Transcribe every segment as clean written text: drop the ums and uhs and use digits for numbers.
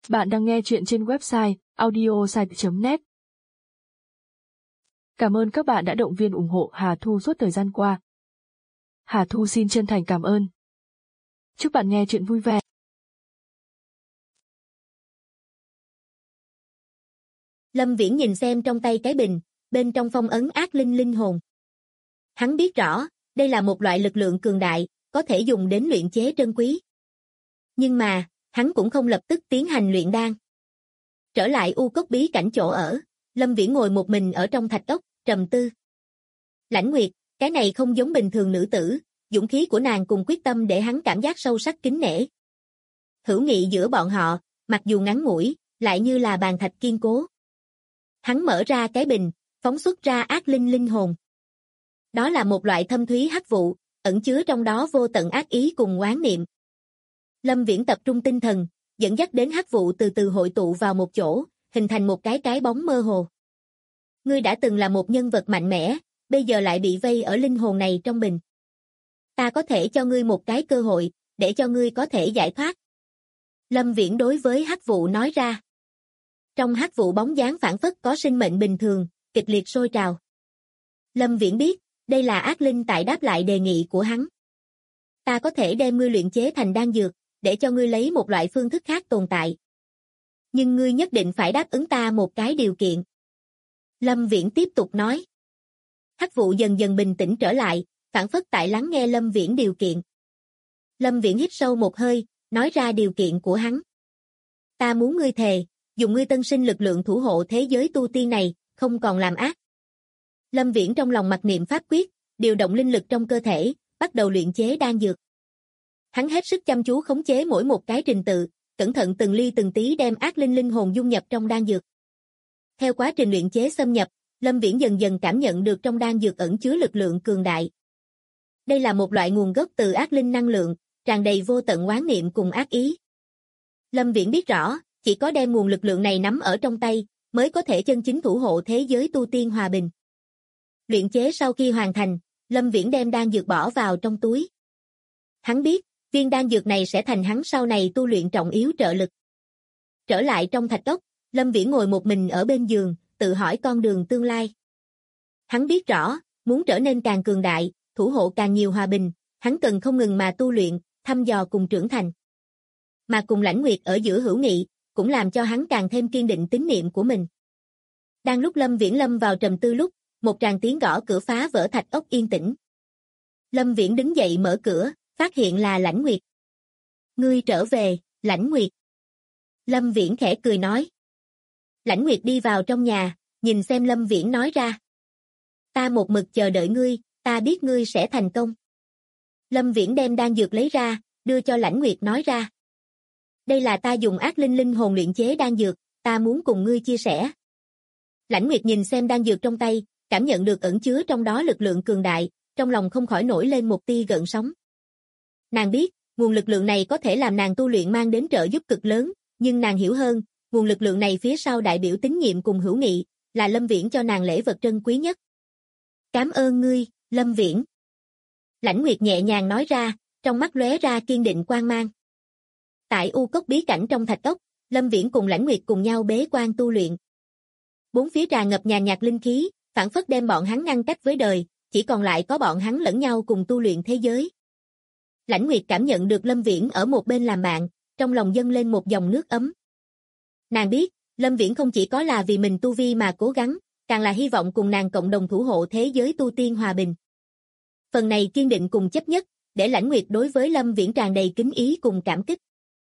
Bạn đang nghe chuyện trên website audiosite.net. Cảm ơn các bạn đã động viên ủng hộ Hà Thu suốt thời gian qua. Hà Thu xin chân thành cảm ơn. Chúc bạn nghe chuyện vui vẻ. Lâm Viễn nhìn xem trong tay cái bình, bên trong phong ấn ác linh linh hồn. Hắn biết rõ, đây là một loại lực lượng cường đại, có thể dùng đến luyện chế trân quý. Nhưng mà, hắn cũng không lập tức tiến hành luyện đan. Trở lại U Cốc bí cảnh chỗ ở, Lâm Viễn ngồi một mình ở trong thạch ốc, trầm tư. Lãnh Nguyệt, cái này không giống bình thường nữ tử, dũng khí của nàng cùng quyết tâm để hắn cảm giác sâu sắc kính nể. Hữu nghị giữa bọn họ, mặc dù ngắn ngủi, lại như là bàn thạch kiên cố. Hắn mở ra cái bình, phóng xuất ra ác linh linh hồn. Đó là một loại thâm thúy hắc vụ, ẩn chứa trong đó vô tận ác ý cùng oán niệm. Lâm Viễn tập trung tinh thần, dẫn dắt đến hắc vụ từ từ hội tụ vào một chỗ, hình thành một cái bóng mơ hồ. Ngươi đã từng là một nhân vật mạnh mẽ, bây giờ lại bị vây ở linh hồn này trong bình. Ta có thể cho ngươi một cái cơ hội, để cho ngươi có thể giải thoát. Lâm Viễn đối với hắc vụ nói ra. Trong hắc vụ bóng dáng phảng phất có sinh mệnh bình thường, kịch liệt sôi trào. Lâm Viễn biết, đây là ác linh tại đáp lại đề nghị của hắn. Ta có thể đem ngươi luyện chế thành đan dược, để cho ngươi lấy một loại phương thức khác tồn tại. Nhưng ngươi nhất định phải đáp ứng ta một cái điều kiện. Lâm Viễn tiếp tục nói. Hắc vụ dần dần bình tĩnh trở lại, phảng phất tại lắng nghe Lâm Viễn điều kiện. Lâm Viễn hít sâu một hơi, nói ra điều kiện của hắn. Ta muốn ngươi thề, dùng ngươi tân sinh lực lượng thủ hộ thế giới tu tiên này, không còn làm ác. Lâm Viễn trong lòng mặc niệm pháp quyết, điều động linh lực trong cơ thể, bắt đầu luyện chế đan dược. Hắn hết sức chăm chú khống chế mỗi một cái trình tự, cẩn thận từng ly từng tí đem ác linh linh hồn dung nhập trong đan dược. Theo quá trình luyện chế xâm nhập, Lâm Viễn dần dần cảm nhận được trong đan dược ẩn chứa lực lượng cường đại. Đây là một loại nguồn gốc từ ác linh năng lượng, tràn đầy vô tận oán niệm cùng ác ý. Lâm Viễn biết rõ, chỉ có đem nguồn lực lượng này nắm ở trong tay, mới có thể chân chính thủ hộ thế giới tu tiên hòa bình. Luyện chế sau khi hoàn thành, Lâm Viễn đem đan dược bỏ vào trong túi. Hắn biết, viên đan dược này sẽ thành hắn sau này tu luyện trọng yếu trợ lực. Trở lại trong thạch ốc, Lâm Viễn ngồi một mình ở bên giường, tự hỏi con đường tương lai. Hắn biết rõ, muốn trở nên càng cường đại, thủ hộ càng nhiều hòa bình, hắn cần không ngừng mà tu luyện, thăm dò cùng trưởng thành. Mà cùng Lãnh Nguyệt ở giữa hữu nghị, cũng làm cho hắn càng thêm kiên định tín niệm của mình. Đang lúc Lâm Viễn lâm vào trầm tư lúc, một tràng tiếng gõ cửa phá vỡ thạch ốc yên tĩnh. Lâm Viễn đứng dậy mở cửa, phát hiện là Lãnh Nguyệt. Ngươi trở về, Lãnh Nguyệt. Lâm Viễn khẽ cười nói. Lãnh Nguyệt đi vào trong nhà, nhìn xem Lâm Viễn nói ra. Ta một mực chờ đợi ngươi, ta biết ngươi sẽ thành công. Lâm Viễn đem đan dược lấy ra, đưa cho Lãnh Nguyệt nói ra. Đây là ta dùng ác linh linh hồn luyện chế đan dược, ta muốn cùng ngươi chia sẻ. Lãnh Nguyệt nhìn xem đan dược trong tay, cảm nhận được ẩn chứa trong đó lực lượng cường đại, trong lòng không khỏi nổi lên một tia gợn sóng. Nàng biết, nguồn lực lượng này có thể làm nàng tu luyện mang đến trợ giúp cực lớn, nhưng nàng hiểu hơn, nguồn lực lượng này phía sau đại biểu tín nhiệm cùng hữu nghị, là Lâm Viễn cho nàng lễ vật trân quý nhất. Cảm ơn ngươi, Lâm Viễn. Lãnh Nguyệt nhẹ nhàng nói ra, trong mắt lóe ra kiên định quang mang. Tại U Cốc bí cảnh trong thạch ốc, Lâm Viễn cùng Lãnh Nguyệt cùng nhau bế quan tu luyện. Bốn phía tràn ngập nhàn nhạt linh khí, phảng phất đem bọn hắn ngăn cách với đời, chỉ còn lại có bọn hắn lẫn nhau cùng tu luyện thế giới. Lãnh Nguyệt cảm nhận được Lâm Viễn ở một bên làm bạn, trong lòng dâng lên một dòng nước ấm. Nàng biết, Lâm Viễn không chỉ có là vì mình tu vi mà cố gắng, càng là hy vọng cùng nàng cộng đồng thủ hộ thế giới tu tiên hòa bình. Phần này kiên định cùng chấp nhất, để Lãnh Nguyệt đối với Lâm Viễn tràn đầy kính ý cùng cảm kích.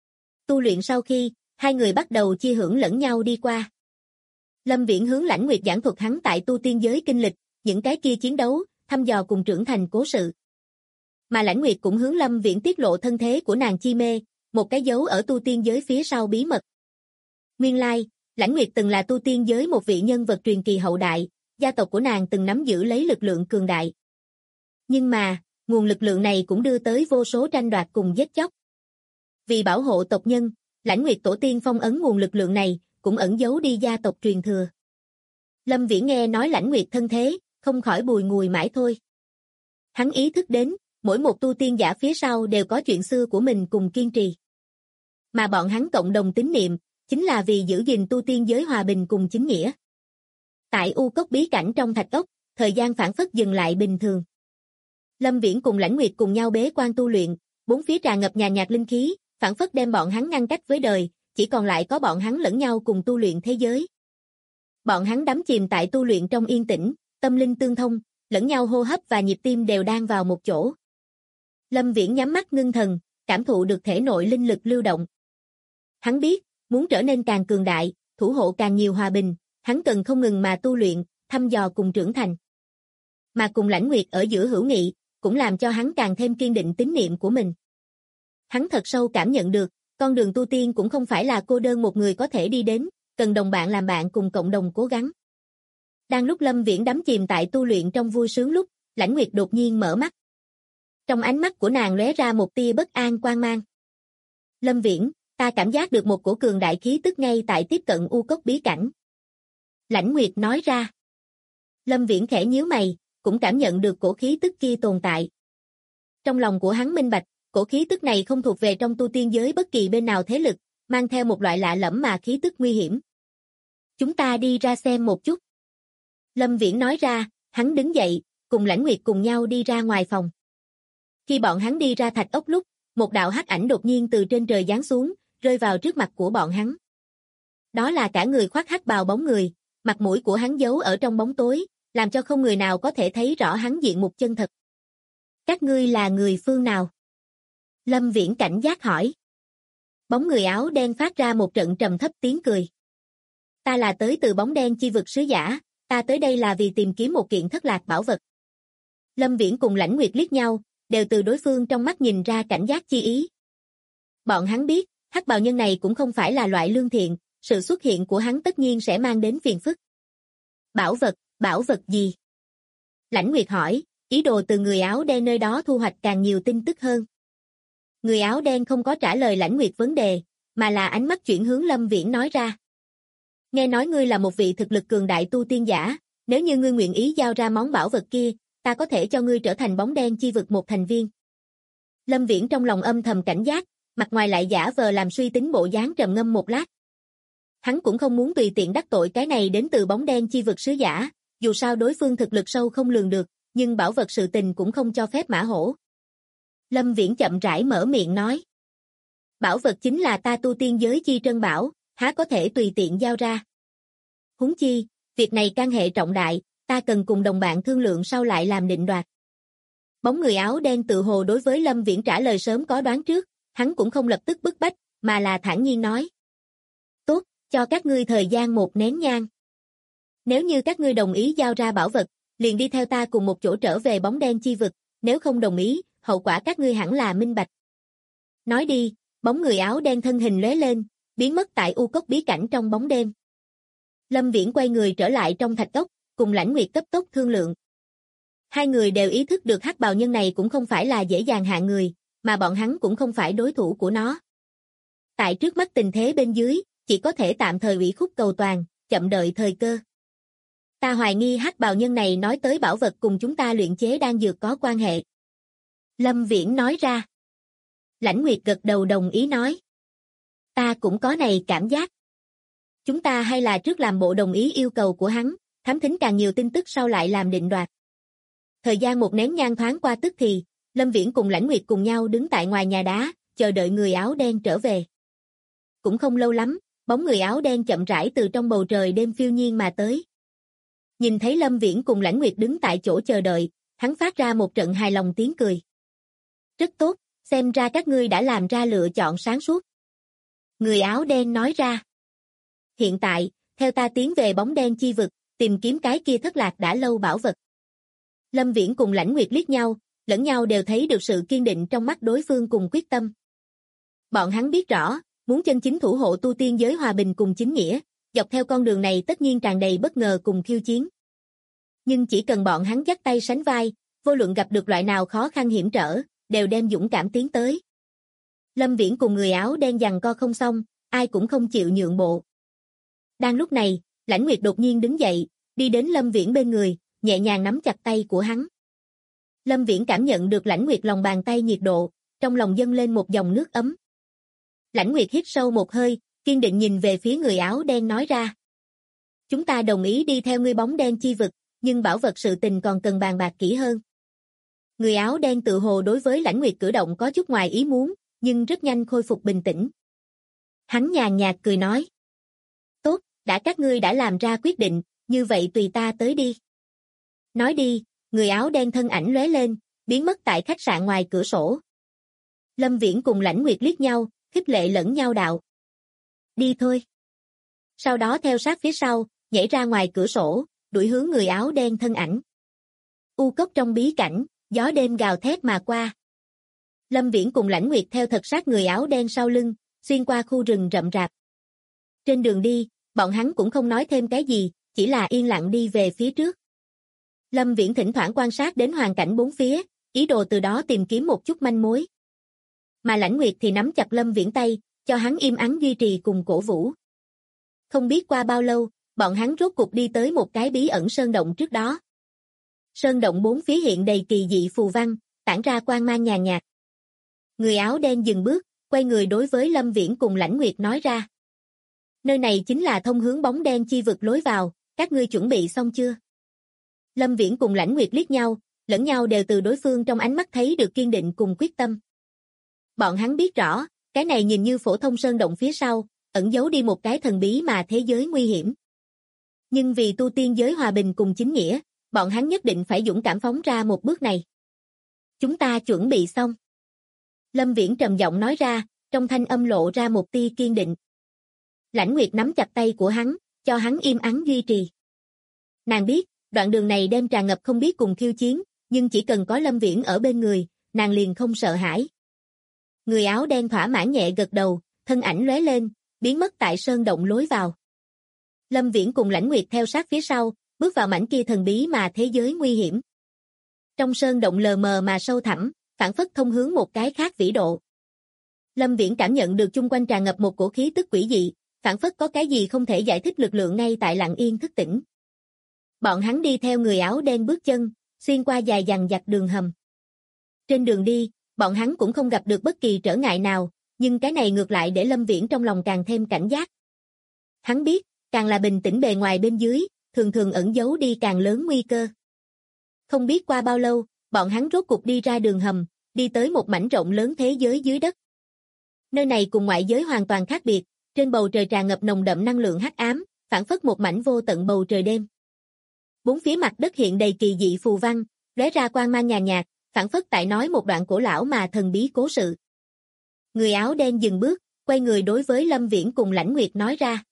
Tu luyện sau khi, hai người bắt đầu chia hưởng lẫn nhau đi qua. Lâm Viễn hướng Lãnh Nguyệt giảng thuật hắn tại tu tiên giới kinh lịch, những cái kia chiến đấu, thăm dò cùng trưởng thành cố sự. Mà Lãnh Nguyệt cũng hướng Lâm Viễn tiết lộ thân thế của nàng chi mê, một cái dấu ở tu tiên giới phía sau bí mật. Nguyên lai, Lãnh Nguyệt từng là tu tiên giới một vị nhân vật truyền kỳ hậu đại, gia tộc của nàng từng nắm giữ lấy lực lượng cường đại. Nhưng mà, nguồn lực lượng này cũng đưa tới vô số tranh đoạt cùng giết chóc. Vì bảo hộ tộc nhân, Lãnh Nguyệt tổ tiên phong ấn nguồn lực lượng này, cũng ẩn giấu đi gia tộc truyền thừa. Lâm Viễn nghe nói Lãnh Nguyệt thân thế, không khỏi bùi ngùi mãi thôi. Hắn ý thức đến, mỗi một tu tiên giả phía sau đều có chuyện xưa của mình cùng kiên trì. Mà bọn hắn cộng đồng tín niệm, chính là vì giữ gìn tu tiên giới hòa bình cùng chính nghĩa. Tại U Cốc bí cảnh trong thạch ốc, thời gian phảng phất dừng lại bình thường. Lâm Viễn cùng Lãnh Nguyệt cùng nhau bế quan tu luyện, bốn phía tràn ngập nhàn nhạt linh khí, phảng phất đem bọn hắn ngăn cách với đời, chỉ còn lại có bọn hắn lẫn nhau cùng tu luyện thế giới. Bọn hắn đắm chìm tại tu luyện trong yên tĩnh, tâm linh tương thông, lẫn nhau hô hấp và nhịp tim đều đang vào một chỗ. Lâm Viễn nhắm mắt ngưng thần, cảm thụ được thể nội linh lực lưu động. Hắn biết, muốn trở nên càng cường đại, thủ hộ càng nhiều hòa bình, hắn cần không ngừng mà tu luyện, thăm dò cùng trưởng thành. Mà cùng Lãnh Nguyệt ở giữa hữu nghị, cũng làm cho hắn càng thêm kiên định tín niệm của mình. Hắn thật sâu cảm nhận được, con đường tu tiên cũng không phải là cô đơn một người có thể đi đến, cần đồng bạn làm bạn cùng cộng đồng cố gắng. Đang lúc Lâm Viễn đắm chìm tại tu luyện trong vui sướng lúc, Lãnh Nguyệt đột nhiên mở mắt. Trong ánh mắt của nàng lóe ra một tia bất an quang mang. Lâm Viễn, ta cảm giác được một cổ cường đại khí tức ngay tại tiếp cận U Cốc bí cảnh. Lãnh Nguyệt nói ra. Lâm Viễn khẽ nhíu mày, cũng cảm nhận được cổ khí tức kia tồn tại. Trong lòng của hắn minh bạch, cổ khí tức này không thuộc về trong tu tiên giới bất kỳ bên nào thế lực, mang theo một loại lạ lẫm mà khí tức nguy hiểm. Chúng ta đi ra xem một chút. Lâm Viễn nói ra, hắn đứng dậy, cùng Lãnh Nguyệt cùng nhau đi ra ngoài phòng. Khi bọn hắn đi ra thạch ốc lúc, một đạo hắc ảnh đột nhiên từ trên trời giáng xuống, rơi vào trước mặt của bọn hắn. Đó là cả người khoác hắc bào bóng người, mặt mũi của hắn giấu ở trong bóng tối, làm cho không người nào có thể thấy rõ hắn diện mục chân thật. Các ngươi là người phương nào? Lâm Viễn cảnh giác hỏi. Bóng người áo đen phát ra một trận trầm thấp tiếng cười. Ta là tới từ bóng đen chi vực sứ giả, ta tới đây là vì tìm kiếm một kiện thất lạc bảo vật. Lâm Viễn cùng Lãnh Nguyệt liếc nhau, đều từ đối phương trong mắt nhìn ra cảnh giác chi ý. Bọn hắn biết, hắc bào nhân này cũng không phải là loại lương thiện, sự xuất hiện của hắn tất nhiên sẽ mang đến phiền phức. Bảo vật gì? Lãnh Nguyệt hỏi, ý đồ từ người áo đen nơi đó thu hoạch càng nhiều tin tức hơn. Người áo đen không có trả lời Lãnh Nguyệt vấn đề, mà là ánh mắt chuyển hướng Lâm Viễn nói ra. Nghe nói ngươi là một vị thực lực cường đại tu tiên giả, nếu như ngươi nguyện ý giao ra món bảo vật kia, ta có thể cho ngươi trở thành bóng đen chi vực một thành viên. Lâm Viễn trong lòng âm thầm cảnh giác, mặt ngoài lại giả vờ làm suy tính bộ dáng trầm ngâm một lát. Hắn cũng không muốn tùy tiện đắc tội cái này đến từ bóng đen chi vực sứ giả, dù sao đối phương thực lực sâu không lường được, nhưng bảo vật sự tình cũng không cho phép mã hổ. Lâm Viễn chậm rãi mở miệng nói. Bảo vật chính là ta tu tiên giới chi trân bảo, há có thể tùy tiện giao ra. Huống chi, việc này can hệ trọng đại, ta cần cùng đồng bạn thương lượng sau lại làm định đoạt. Bóng người áo đen tự hồ đối với Lâm Viễn trả lời sớm có đoán trước, hắn cũng không lập tức bức bách, mà là thản nhiên nói. Tốt, cho các ngươi thời gian 1 nén nhang. Nếu như các ngươi đồng ý giao ra bảo vật, liền đi theo ta cùng một chỗ trở về bóng đen chi vực, nếu không đồng ý, hậu quả các ngươi hẳn là minh bạch. Nói đi, bóng người áo đen thân hình lóe lên, biến mất tại U Cốc bí cảnh trong bóng đêm. Lâm Viễn quay người trở lại trong thạch cốc, cùng Lãnh Nguyệt cấp tốc thương lượng. Hai người đều ý thức được hắc bào nhân này cũng không phải là dễ dàng hạ người, mà bọn hắn cũng không phải đối thủ của nó. Tại trước mắt tình thế bên dưới, chỉ có thể tạm thời ủy khúc cầu toàn, chậm đợi thời cơ. Ta hoài nghi hắc bào nhân này nói tới bảo vật cùng chúng ta luyện chế đan dược có quan hệ. Lâm Viễn nói ra. Lãnh Nguyệt gật đầu đồng ý nói. Ta cũng có này cảm giác. Chúng ta hay là trước làm bộ đồng ý yêu cầu của hắn, thám thính càng nhiều tin tức sau lại làm định đoạt. Thời gian 1 nén nhang thoáng qua tức thì, Lâm Viễn cùng Lãnh Nguyệt cùng nhau đứng tại ngoài nhà đá, chờ đợi người áo đen trở về. Cũng không lâu lắm, bóng người áo đen chậm rãi từ trong bầu trời đêm phiêu nhiên mà tới. Nhìn thấy Lâm Viễn cùng Lãnh Nguyệt đứng tại chỗ chờ đợi, hắn phát ra một trận hài lòng tiếng cười. Rất tốt, xem ra các ngươi đã làm ra lựa chọn sáng suốt. Người áo đen nói ra. Hiện tại, theo ta tiến về bóng đen chi vực, tìm kiếm cái kia thất lạc đã lâu bảo vật. Lâm Viễn cùng Lãnh Nguyệt liếc nhau, lẫn nhau đều thấy được sự kiên định trong mắt đối phương cùng quyết tâm. Bọn hắn biết rõ, muốn chân chính thủ hộ tu tiên giới hòa bình cùng chính nghĩa, dọc theo con đường này tất nhiên tràn đầy bất ngờ cùng khiêu chiến. Nhưng chỉ cần bọn hắn dắt tay sánh vai, vô luận gặp được loại nào khó khăn hiểm trở, đều đem dũng cảm tiến tới. Lâm Viễn cùng người áo đen giằng co không xong, ai cũng không chịu nhượng bộ. Đang lúc này, Lãnh Nguyệt đột nhiên đứng dậy, đi đến Lâm Viễn bên người, nhẹ nhàng nắm chặt tay của hắn. Lâm Viễn cảm nhận được Lãnh Nguyệt lòng bàn tay nhiệt độ, trong lòng dâng lên một dòng nước ấm. Lãnh Nguyệt hít sâu một hơi, kiên định nhìn về phía người áo đen nói ra. Chúng ta đồng ý đi theo ngươi bóng đen chi vực, nhưng bảo vật sự tình còn cần bàn bạc kỹ hơn. Người áo đen tự hồ đối với Lãnh Nguyệt cử động có chút ngoài ý muốn, nhưng rất nhanh khôi phục bình tĩnh. Hắn nhàn nhạt cười nói. Tốt, đã các ngươi đã làm ra quyết định, như vậy tùy ta tới đi. Nói đi, người áo đen thân ảnh lóe lên, biến mất tại khách sạn ngoài cửa sổ. Lâm Viễn cùng Lãnh Nguyệt liếc nhau, khích lệ lẫn nhau đạo. Đi thôi. Sau đó theo sát phía sau, nhảy ra ngoài cửa sổ, đuổi hướng người áo đen thân ảnh. U cốc trong bí cảnh, gió đêm gào thét mà qua. Lâm Viễn cùng Lãnh Nguyệt theo thật sát người áo đen sau lưng, xuyên qua khu rừng rậm rạp. Trên đường đi, bọn hắn cũng không nói thêm cái gì, chỉ là yên lặng đi về phía trước. Lâm Viễn thỉnh thoảng quan sát đến hoàn cảnh bốn phía, ý đồ từ đó tìm kiếm một chút manh mối. Mà Lãnh Nguyệt thì nắm chặt Lâm Viễn tay, cho hắn im ắng duy trì cùng cổ vũ. Không biết qua bao lâu, bọn hắn rốt cục đi tới một cái bí ẩn sơn động trước đó. Sơn động bốn phía hiện đầy kỳ dị phù văn, tản ra quang mang nhàn nhạt. Người áo đen dừng bước, quay người đối với Lâm Viễn cùng Lãnh Nguyệt nói ra. Nơi này chính là thông hướng bóng đen chi vực lối vào, các ngươi chuẩn bị xong chưa? Lâm Viễn cùng Lãnh Nguyệt liếc nhau, lẫn nhau đều từ đối phương trong ánh mắt thấy được kiên định cùng quyết tâm. Bọn hắn biết rõ, cái này nhìn như phổ thông sơn động phía sau, ẩn giấu đi một cái thần bí mà thế giới nguy hiểm. Nhưng vì tu tiên giới hòa bình cùng chính nghĩa, bọn hắn nhất định phải dũng cảm phóng ra một bước này. Chúng ta chuẩn bị xong. Lâm Viễn trầm giọng nói ra, trong thanh âm lộ ra một tia kiên định. Lãnh Nguyệt nắm chặt tay của hắn, cho hắn im ắng duy trì. Nàng biết, đoạn đường này đem tràn ngập không biết cùng khiêu chiến, nhưng chỉ cần có Lâm Viễn ở bên người, nàng liền không sợ hãi. Người áo đen thỏa mãn nhẹ gật đầu, thân ảnh lóe lên, biến mất tại sơn động lối vào. Lâm Viễn cùng Lãnh Nguyệt theo sát phía sau, bước vào mảnh kia thần bí mà thế giới nguy hiểm. Trong sơn động lờ mờ mà sâu thẳm, phảng phất thông hướng một cái khác vĩ độ. Lâm Viễn cảm nhận được chung quanh tràn ngập một cổ khí tức quỷ dị, phảng phất có cái gì không thể giải thích lực lượng ngay tại lặng yên thức tỉnh. Bọn hắn đi theo người áo đen bước chân, xuyên qua dài dằng dặc đường hầm. Trên đường đi, bọn hắn cũng không gặp được bất kỳ trở ngại nào, nhưng cái này ngược lại để Lâm Viễn trong lòng càng thêm cảnh giác. Hắn biết, càng là bình tĩnh bề ngoài bên dưới, thường thường ẩn giấu đi càng lớn nguy cơ. Không biết qua bao lâu, bọn hắn rốt cục đi ra đường hầm, đi tới một mảnh rộng lớn thế giới dưới đất. Nơi này cùng ngoại giới hoàn toàn khác biệt, trên bầu trời tràn ngập nồng đậm năng lượng hắc ám, phảng phất một mảnh vô tận bầu trời đêm. Bốn phía mặt đất hiện đầy kỳ dị phù văn, lóe ra quang mang nhàn nhạt, phảng phất tại nói một đoạn cổ lão mà thần bí cố sự. Người áo đen dừng bước, quay người đối với Lâm Viễn cùng Lãnh Nguyệt nói ra.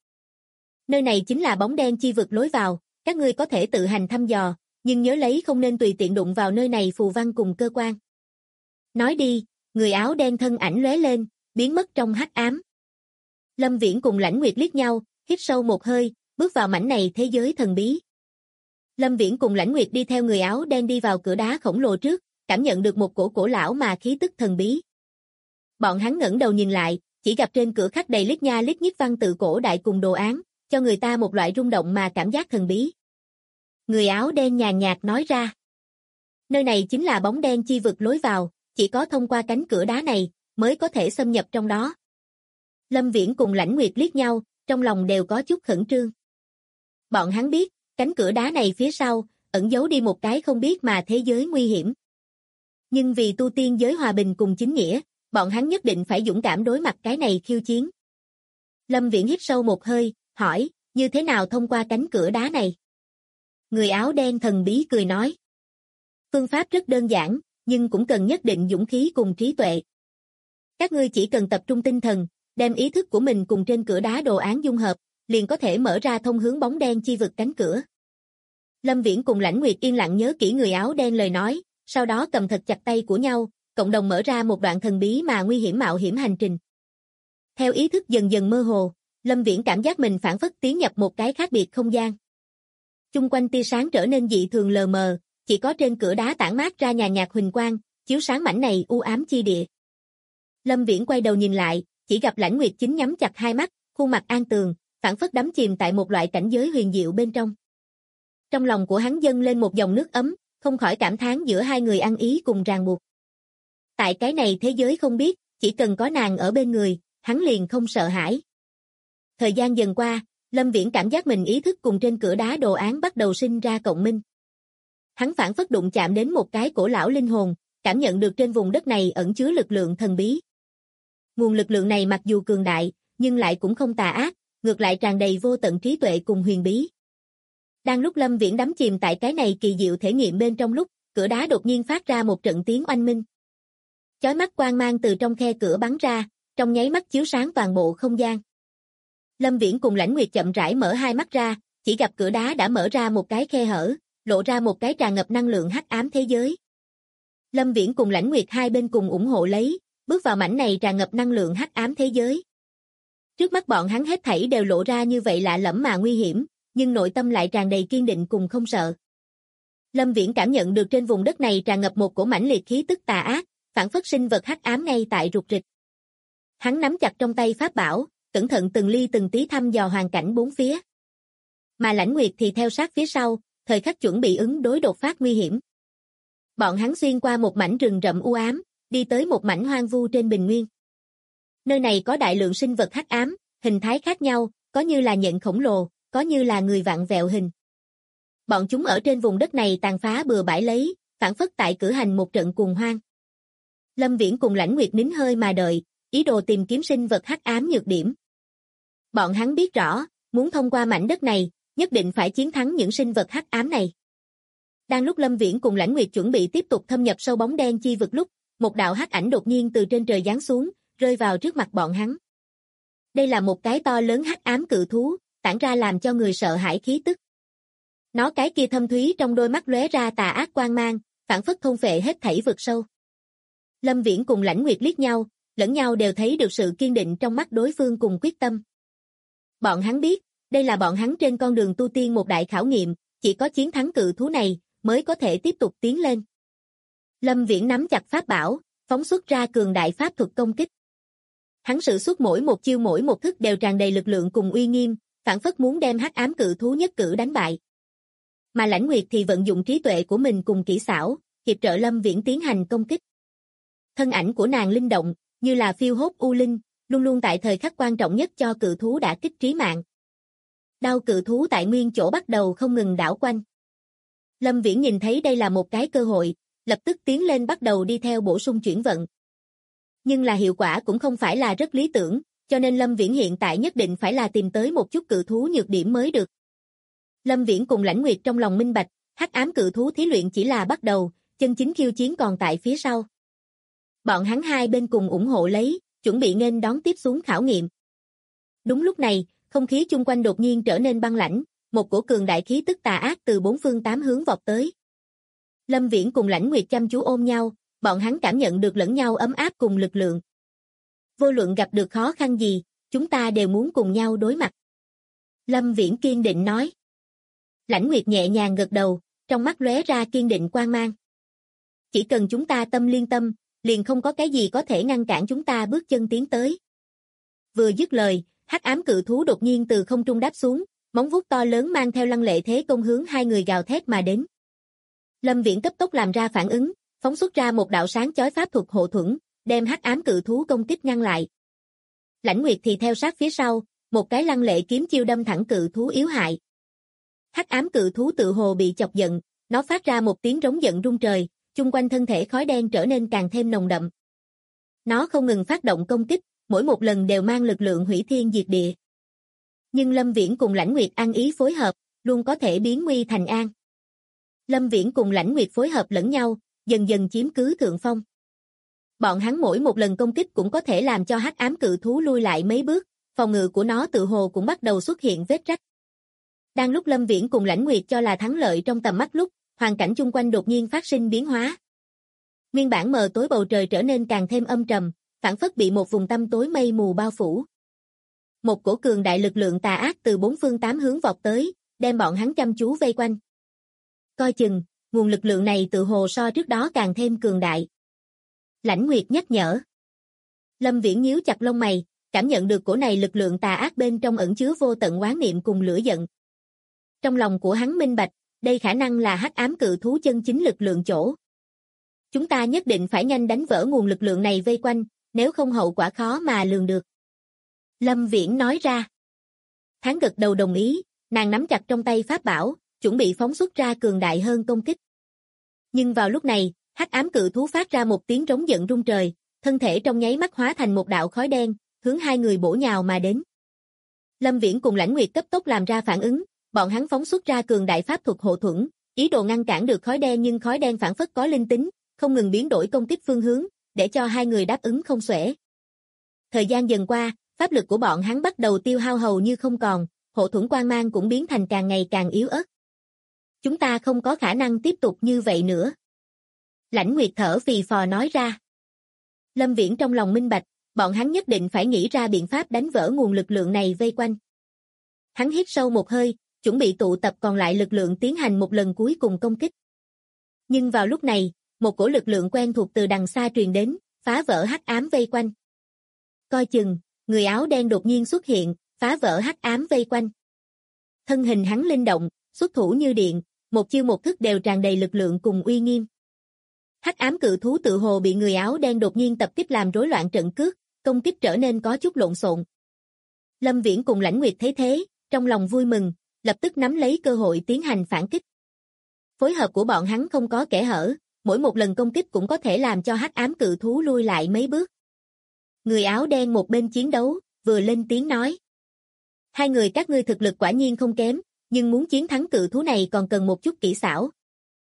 Nơi này chính là bóng đen chi vực lối vào, các ngươi có thể tự hành thăm dò, nhưng nhớ lấy không nên tùy tiện đụng vào nơi này phù văn cùng cơ quan. Nói đi, người áo đen thân ảnh lóe lên, biến mất trong hắc ám. Lâm Viễn cùng Lãnh Nguyệt liếc nhau, hít sâu một hơi, bước vào mảnh này thế giới thần bí. Lâm Viễn cùng Lãnh Nguyệt đi theo người áo đen đi vào cửa đá khổng lồ trước, cảm nhận được một cổ cổ lão mà khí tức thần bí. Bọn hắn ngẩng đầu nhìn lại, chỉ gặp trên cửa khắc đầy lít nha lít nhít văn tự cổ đại cùng đồ án, cho người ta một loại rung động mà cảm giác thần bí. Người áo đen nhàn nhạt nói ra. Nơi này chính là bóng đen chi vực lối vào, chỉ có thông qua cánh cửa đá này, mới có thể xâm nhập trong đó. Lâm Viễn cùng Lãnh Nguyệt liếc nhau, trong lòng đều có chút khẩn trương. Bọn hắn biết, cánh cửa đá này phía sau, ẩn giấu đi một cái không biết mà thế giới nguy hiểm. Nhưng vì tu tiên giới hòa bình cùng chính nghĩa, bọn hắn nhất định phải dũng cảm đối mặt cái này khiêu chiến. Lâm Viễn hít sâu một hơi, hỏi, như thế nào thông qua cánh cửa đá này? Người áo đen thần bí cười nói. Phương pháp rất đơn giản, nhưng cũng cần nhất định dũng khí cùng trí tuệ. Các ngươi chỉ cần tập trung tinh thần, đem ý thức của mình cùng trên cửa đá đồ án dung hợp, liền có thể mở ra thông hướng bóng đen chi vực cánh cửa. Lâm Viễn cùng Lãnh Nguyệt yên lặng nhớ kỹ người áo đen lời nói, sau đó cầm thật chặt tay của nhau, cộng đồng mở ra một đoạn thần bí mà nguy hiểm mạo hiểm hành trình. Theo ý thức dần dần mơ hồ, Lâm Viễn cảm giác mình phảng phất tiến nhập một cái khác biệt không gian. Chung quanh tia sáng trở nên dị thường lờ mờ, chỉ có trên cửa đá tản mát ra nhàn nhạt huỳnh quang, chiếu sáng mảnh này u ám chi địa. Lâm Viễn quay đầu nhìn lại, chỉ gặp Lãnh Nguyệt chính nhắm chặt hai mắt, khuôn mặt an tường, phảng phất đắm chìm tại một loại cảnh giới huyền diệu bên trong. Trong lòng của hắn dâng lên một dòng nước ấm, không khỏi cảm thán giữa hai người ăn ý cùng ràng buộc. Tại cái này thế giới không biết, chỉ cần có nàng ở bên người, hắn liền không sợ hãi. Thời gian dần qua, Lâm Viễn cảm giác mình ý thức cùng trên cửa đá đồ án bắt đầu sinh ra cộng minh. Hắn phảng phất đụng chạm đến một cái cổ lão linh hồn, cảm nhận được trên vùng đất này ẩn chứa lực lượng thần bí. Nguồn lực lượng này mặc dù cường đại, nhưng lại cũng không tà ác, ngược lại tràn đầy vô tận trí tuệ cùng huyền bí. Đang lúc Lâm Viễn đắm chìm tại cái này kỳ diệu thể nghiệm bên trong lúc, cửa đá đột nhiên phát ra một trận tiếng oanh minh. Chói mắt quang mang từ trong khe cửa bắn ra, trong nháy mắt chiếu sáng toàn bộ không gian. Lâm Viễn cùng Lãnh Nguyệt chậm rãi mở hai mắt ra, chỉ gặp cửa đá đã mở ra một cái khe hở, lộ ra một cái tràn ngập năng lượng hắc ám thế giới. Lâm Viễn cùng Lãnh Nguyệt hai bên cùng ủng hộ lấy, bước vào mảnh này tràn ngập năng lượng hắc ám thế giới. Trước mắt bọn hắn hết thảy đều lộ ra như vậy lạ lẫm mà nguy hiểm, nhưng nội tâm lại tràn đầy kiên định cùng không sợ. Lâm Viễn cảm nhận được trên vùng đất này tràn ngập một cổ mãnh liệt khí tức tà ác, phản phất sinh vật hắc ám ngay tại rục rịch. Hắn nắm chặt trong tay pháp bảo, cẩn thận từng ly từng tí thăm dò hoàn cảnh bốn phía. Mà Lãnh Nguyệt thì theo sát phía sau, thời khắc chuẩn bị ứng đối đột phát nguy hiểm. Bọn hắn xuyên qua một mảnh rừng rậm u ám, đi tới một mảnh hoang vu trên bình nguyên. Nơi này có đại lượng sinh vật hắc ám, hình thái khác nhau, có như là nhện khổng lồ, có như là người vặn vẹo hình. Bọn chúng ở trên vùng đất này tàn phá bừa bãi lấy, phản phất tại cử hành một trận cuồng hoang. Lâm Viễn cùng Lãnh Nguyệt nín hơi mà đợi, ý đồ tìm kiếm sinh vật hắc ám nhược điểm. Bọn hắn biết rõ, muốn thông qua mảnh đất này, nhất định phải chiến thắng những sinh vật hắc ám này. Đang lúc Lâm Viễn cùng Lãnh Nguyệt chuẩn bị tiếp tục thâm nhập sâu bóng đen chi vực lúc, một đạo hắc ảnh đột nhiên từ trên trời giáng xuống, rơi vào trước mặt bọn hắn. Đây là một cái to lớn hắc ám cự thú, tản ra làm cho người sợ hãi khí tức. Nó cái kia thâm thúy trong đôi mắt lóe ra tà ác quang mang, phản phất thôn phệ hết thảy vực sâu. Lâm Viễn cùng Lãnh Nguyệt liếc nhau, lẫn nhau đều thấy được sự kiên định trong mắt đối phương cùng quyết tâm. Bọn hắn biết, đây là bọn hắn trên con đường tu tiên một đại khảo nghiệm, chỉ có chiến thắng cự thú này, mới có thể tiếp tục tiến lên. Lâm Viễn nắm chặt pháp bảo, phóng xuất ra cường đại pháp thuật công kích. Hắn sử xuất mỗi một chiêu mỗi một thức đều tràn đầy lực lượng cùng uy nghiêm, phản phất muốn đem hắc ám cự thú nhất cử đánh bại. Mà Lãnh Nguyệt thì vận dụng trí tuệ của mình cùng kỹ xảo, hiệp trợ Lâm Viễn tiến hành công kích. Thân ảnh của nàng linh động, như là phiêu hốt u linh, luôn luôn tại thời khắc quan trọng nhất cho cự thú đả kích trí mạng. Đao cự thú tại nguyên chỗ bắt đầu không ngừng đảo quanh. Lâm Viễn nhìn thấy đây là một cái cơ hội, lập tức tiến lên bắt đầu đi theo bổ sung chuyển vận. Nhưng là hiệu quả cũng không phải là rất lý tưởng, cho nên Lâm Viễn hiện tại nhất định phải là tìm tới một chút cự thú nhược điểm mới được. Lâm Viễn cùng Lãnh Nguyệt trong lòng minh bạch, hắc ám cự thú thí luyện chỉ là bắt đầu, chân chính khiêu chiến còn tại phía sau. Bọn hắn hai bên cùng ủng hộ lấy, chuẩn bị nghênh đón tiếp xuống khảo nghiệm. Đúng lúc này, không khí chung quanh đột nhiên trở nên băng lãnh, một cổ cường đại khí tức tà ác từ bốn phương tám hướng vọt tới. Lâm Viễn cùng Lãnh Nguyệt chăm chú ôm nhau, bọn hắn cảm nhận được lẫn nhau ấm áp cùng lực lượng. Vô luận gặp được khó khăn gì, chúng ta đều muốn cùng nhau đối mặt. Lâm Viễn kiên định nói. Lãnh Nguyệt nhẹ nhàng gật đầu, trong mắt lóe ra kiên định quang mang. Chỉ cần chúng ta tâm liên tâm, liền không có cái gì có thể ngăn cản chúng ta bước chân tiến tới. Vừa dứt lời, hắc ám cự thú đột nhiên từ không trung đáp xuống, móng vuốt to lớn mang theo lăng lệ thế công hướng hai người gào thét mà đến. Lâm Viễn cấp tốc làm ra phản ứng, phóng xuất ra một đạo sáng chói pháp thuật hộ thuẫn, đem hắc ám cự thú công kích ngăn lại. Lãnh Nguyệt thì theo sát phía sau, một cái lăng lệ kiếm chiêu đâm thẳng cự thú yếu hại. Hắc ám cự thú tự hồ bị chọc giận, nó phát ra một tiếng rống giận rung trời, chung quanh thân thể khói đen trở nên càng thêm nồng đậm. Nó không ngừng phát động công kích, mỗi một lần đều mang lực lượng hủy thiên diệt địa. Nhưng Lâm Viễn cùng Lãnh Nguyệt ăn ý phối hợp, luôn có thể biến nguy thành an. Lâm Viễn cùng Lãnh Nguyệt phối hợp lẫn nhau, dần dần chiếm cứ thượng phong. Bọn hắn mỗi một lần công kích cũng có thể làm cho hắc ám cự thú lui lại mấy bước, phòng ngự của nó tự hồ cũng bắt đầu xuất hiện vết rách. Đang lúc Lâm Viễn cùng Lãnh Nguyệt cho là thắng lợi trong tầm mắt lúc, hoàn cảnh chung quanh đột nhiên phát sinh biến hóa. Nguyên bản mờ tối bầu trời trở nên càng thêm âm trầm, phảng phất bị một vùng tăm tối mây mù bao phủ. Một cổ cường đại lực lượng tà ác từ bốn phương tám hướng vọt tới, đem bọn hắn chăm chú vây quanh. Coi chừng, nguồn lực lượng này tự hồ so trước đó càng thêm cường đại. Lãnh Nguyệt nhắc nhở. Lâm Viễn nhíu chặt lông mày, cảm nhận được cổ này lực lượng tà ác bên trong ẩn chứa vô tận oán niệm cùng lửa giận. Trong lòng của hắn minh bạch, đây khả năng là hắc ám cự thú chân chính lực lượng chỗ. Chúng ta nhất định phải nhanh đánh vỡ nguồn lực lượng này vây quanh, nếu không hậu quả khó mà lường được. Lâm Viễn nói ra. Tháng gật đầu đồng ý, nàng nắm chặt trong tay pháp bảo, chuẩn bị phóng xuất ra cường đại hơn công kích. Nhưng vào lúc này, hắc ám cự thú phát ra một tiếng trống giận rung trời, thân thể trong nháy mắt hóa thành một đạo khói đen, hướng hai người bổ nhào mà đến. Lâm Viễn cùng Lãnh Nguyệt cấp tốc làm ra phản ứng, bọn hắn phóng xuất ra cường đại pháp thuật hộ thuẫn, ý đồ ngăn cản được khói đen, nhưng khói đen phản phất có linh tính, không ngừng biến đổi công kích phương hướng, để cho hai người đáp ứng không xuể. Thời gian dần qua, pháp lực của bọn hắn bắt đầu tiêu hao hầu như không còn, hộ thuẫn quang mang cũng biến thành càng ngày càng yếu ớt. Chúng ta không có khả năng tiếp tục như vậy nữa. Lãnh Nguyệt thở phì phò nói ra. Lâm Viễn trong lòng minh bạch, bọn hắn nhất định phải nghĩ ra biện pháp đánh vỡ nguồn lực lượng này vây quanh. Hắn hít sâu một hơi, chuẩn bị tụ tập còn lại lực lượng tiến hành một lần cuối cùng công kích. Nhưng vào lúc này, một cổ lực lượng quen thuộc từ đằng xa truyền đến, phá vỡ hắc ám vây quanh. Coi chừng, người áo đen đột nhiên xuất hiện, phá vỡ hắc ám vây quanh. Thân hình hắn linh động, xuất thủ như điện, một chiêu một thức đều tràn đầy lực lượng cùng uy nghiêm. Hắc ám cự thú tự hồ bị người áo đen đột nhiên tập kích làm rối loạn trận cước, công kích trở nên có chút lộn xộn. Lâm Viễn cùng Lãnh Nguyệt thấy thế, trong lòng vui mừng, lập tức nắm lấy cơ hội tiến hành phản kích. Phối hợp của bọn hắn không có kẽ hở, mỗi một lần công kích cũng có thể làm cho hắc ám cự thú lui lại mấy bước. Người áo đen một bên chiến đấu, vừa lên tiếng nói. Hai người các ngươi thực lực quả nhiên không kém, nhưng muốn chiến thắng cự thú này còn cần một chút kỹ xảo.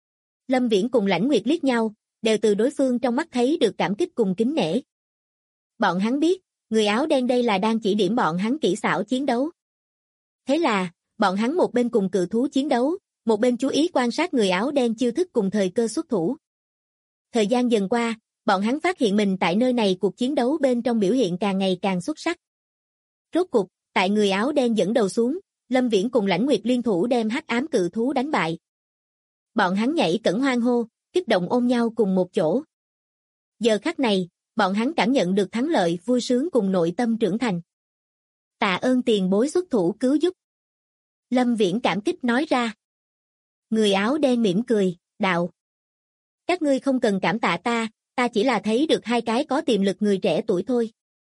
Lâm Viễn cùng Lãnh Nguyệt liếc nhau, đều từ đối phương trong mắt thấy được cảm kích cùng kính nể. Bọn hắn biết, người áo đen đây là đang chỉ điểm bọn hắn kỹ xảo chiến đấu. Thế là, bọn hắn một bên cùng cự thú chiến đấu, một bên chú ý quan sát người áo đen chiêu thức cùng thời cơ xuất thủ. Thời gian dần qua, bọn hắn phát hiện mình tại nơi này cuộc chiến đấu bên trong biểu hiện càng ngày càng xuất sắc. Rốt cục, tại người áo đen dẫn đầu xuống, Lâm Viễn cùng Lãnh Nguyệt liên thủ đem hắc ám cự thú đánh bại. Bọn hắn nhảy cẫng hoan hô, kích động ôm nhau cùng một chỗ. Giờ khắc này, bọn hắn cảm nhận được thắng lợi, vui sướng cùng nội tâm trưởng thành. Tạ ơn tiền bối xuất thủ cứu giúp. Lâm Viễn cảm kích nói ra. Người áo đen mỉm cười, đạo. Các ngươi không cần cảm tạ ta chỉ là thấy được hai cái có tiềm lực người trẻ tuổi thôi.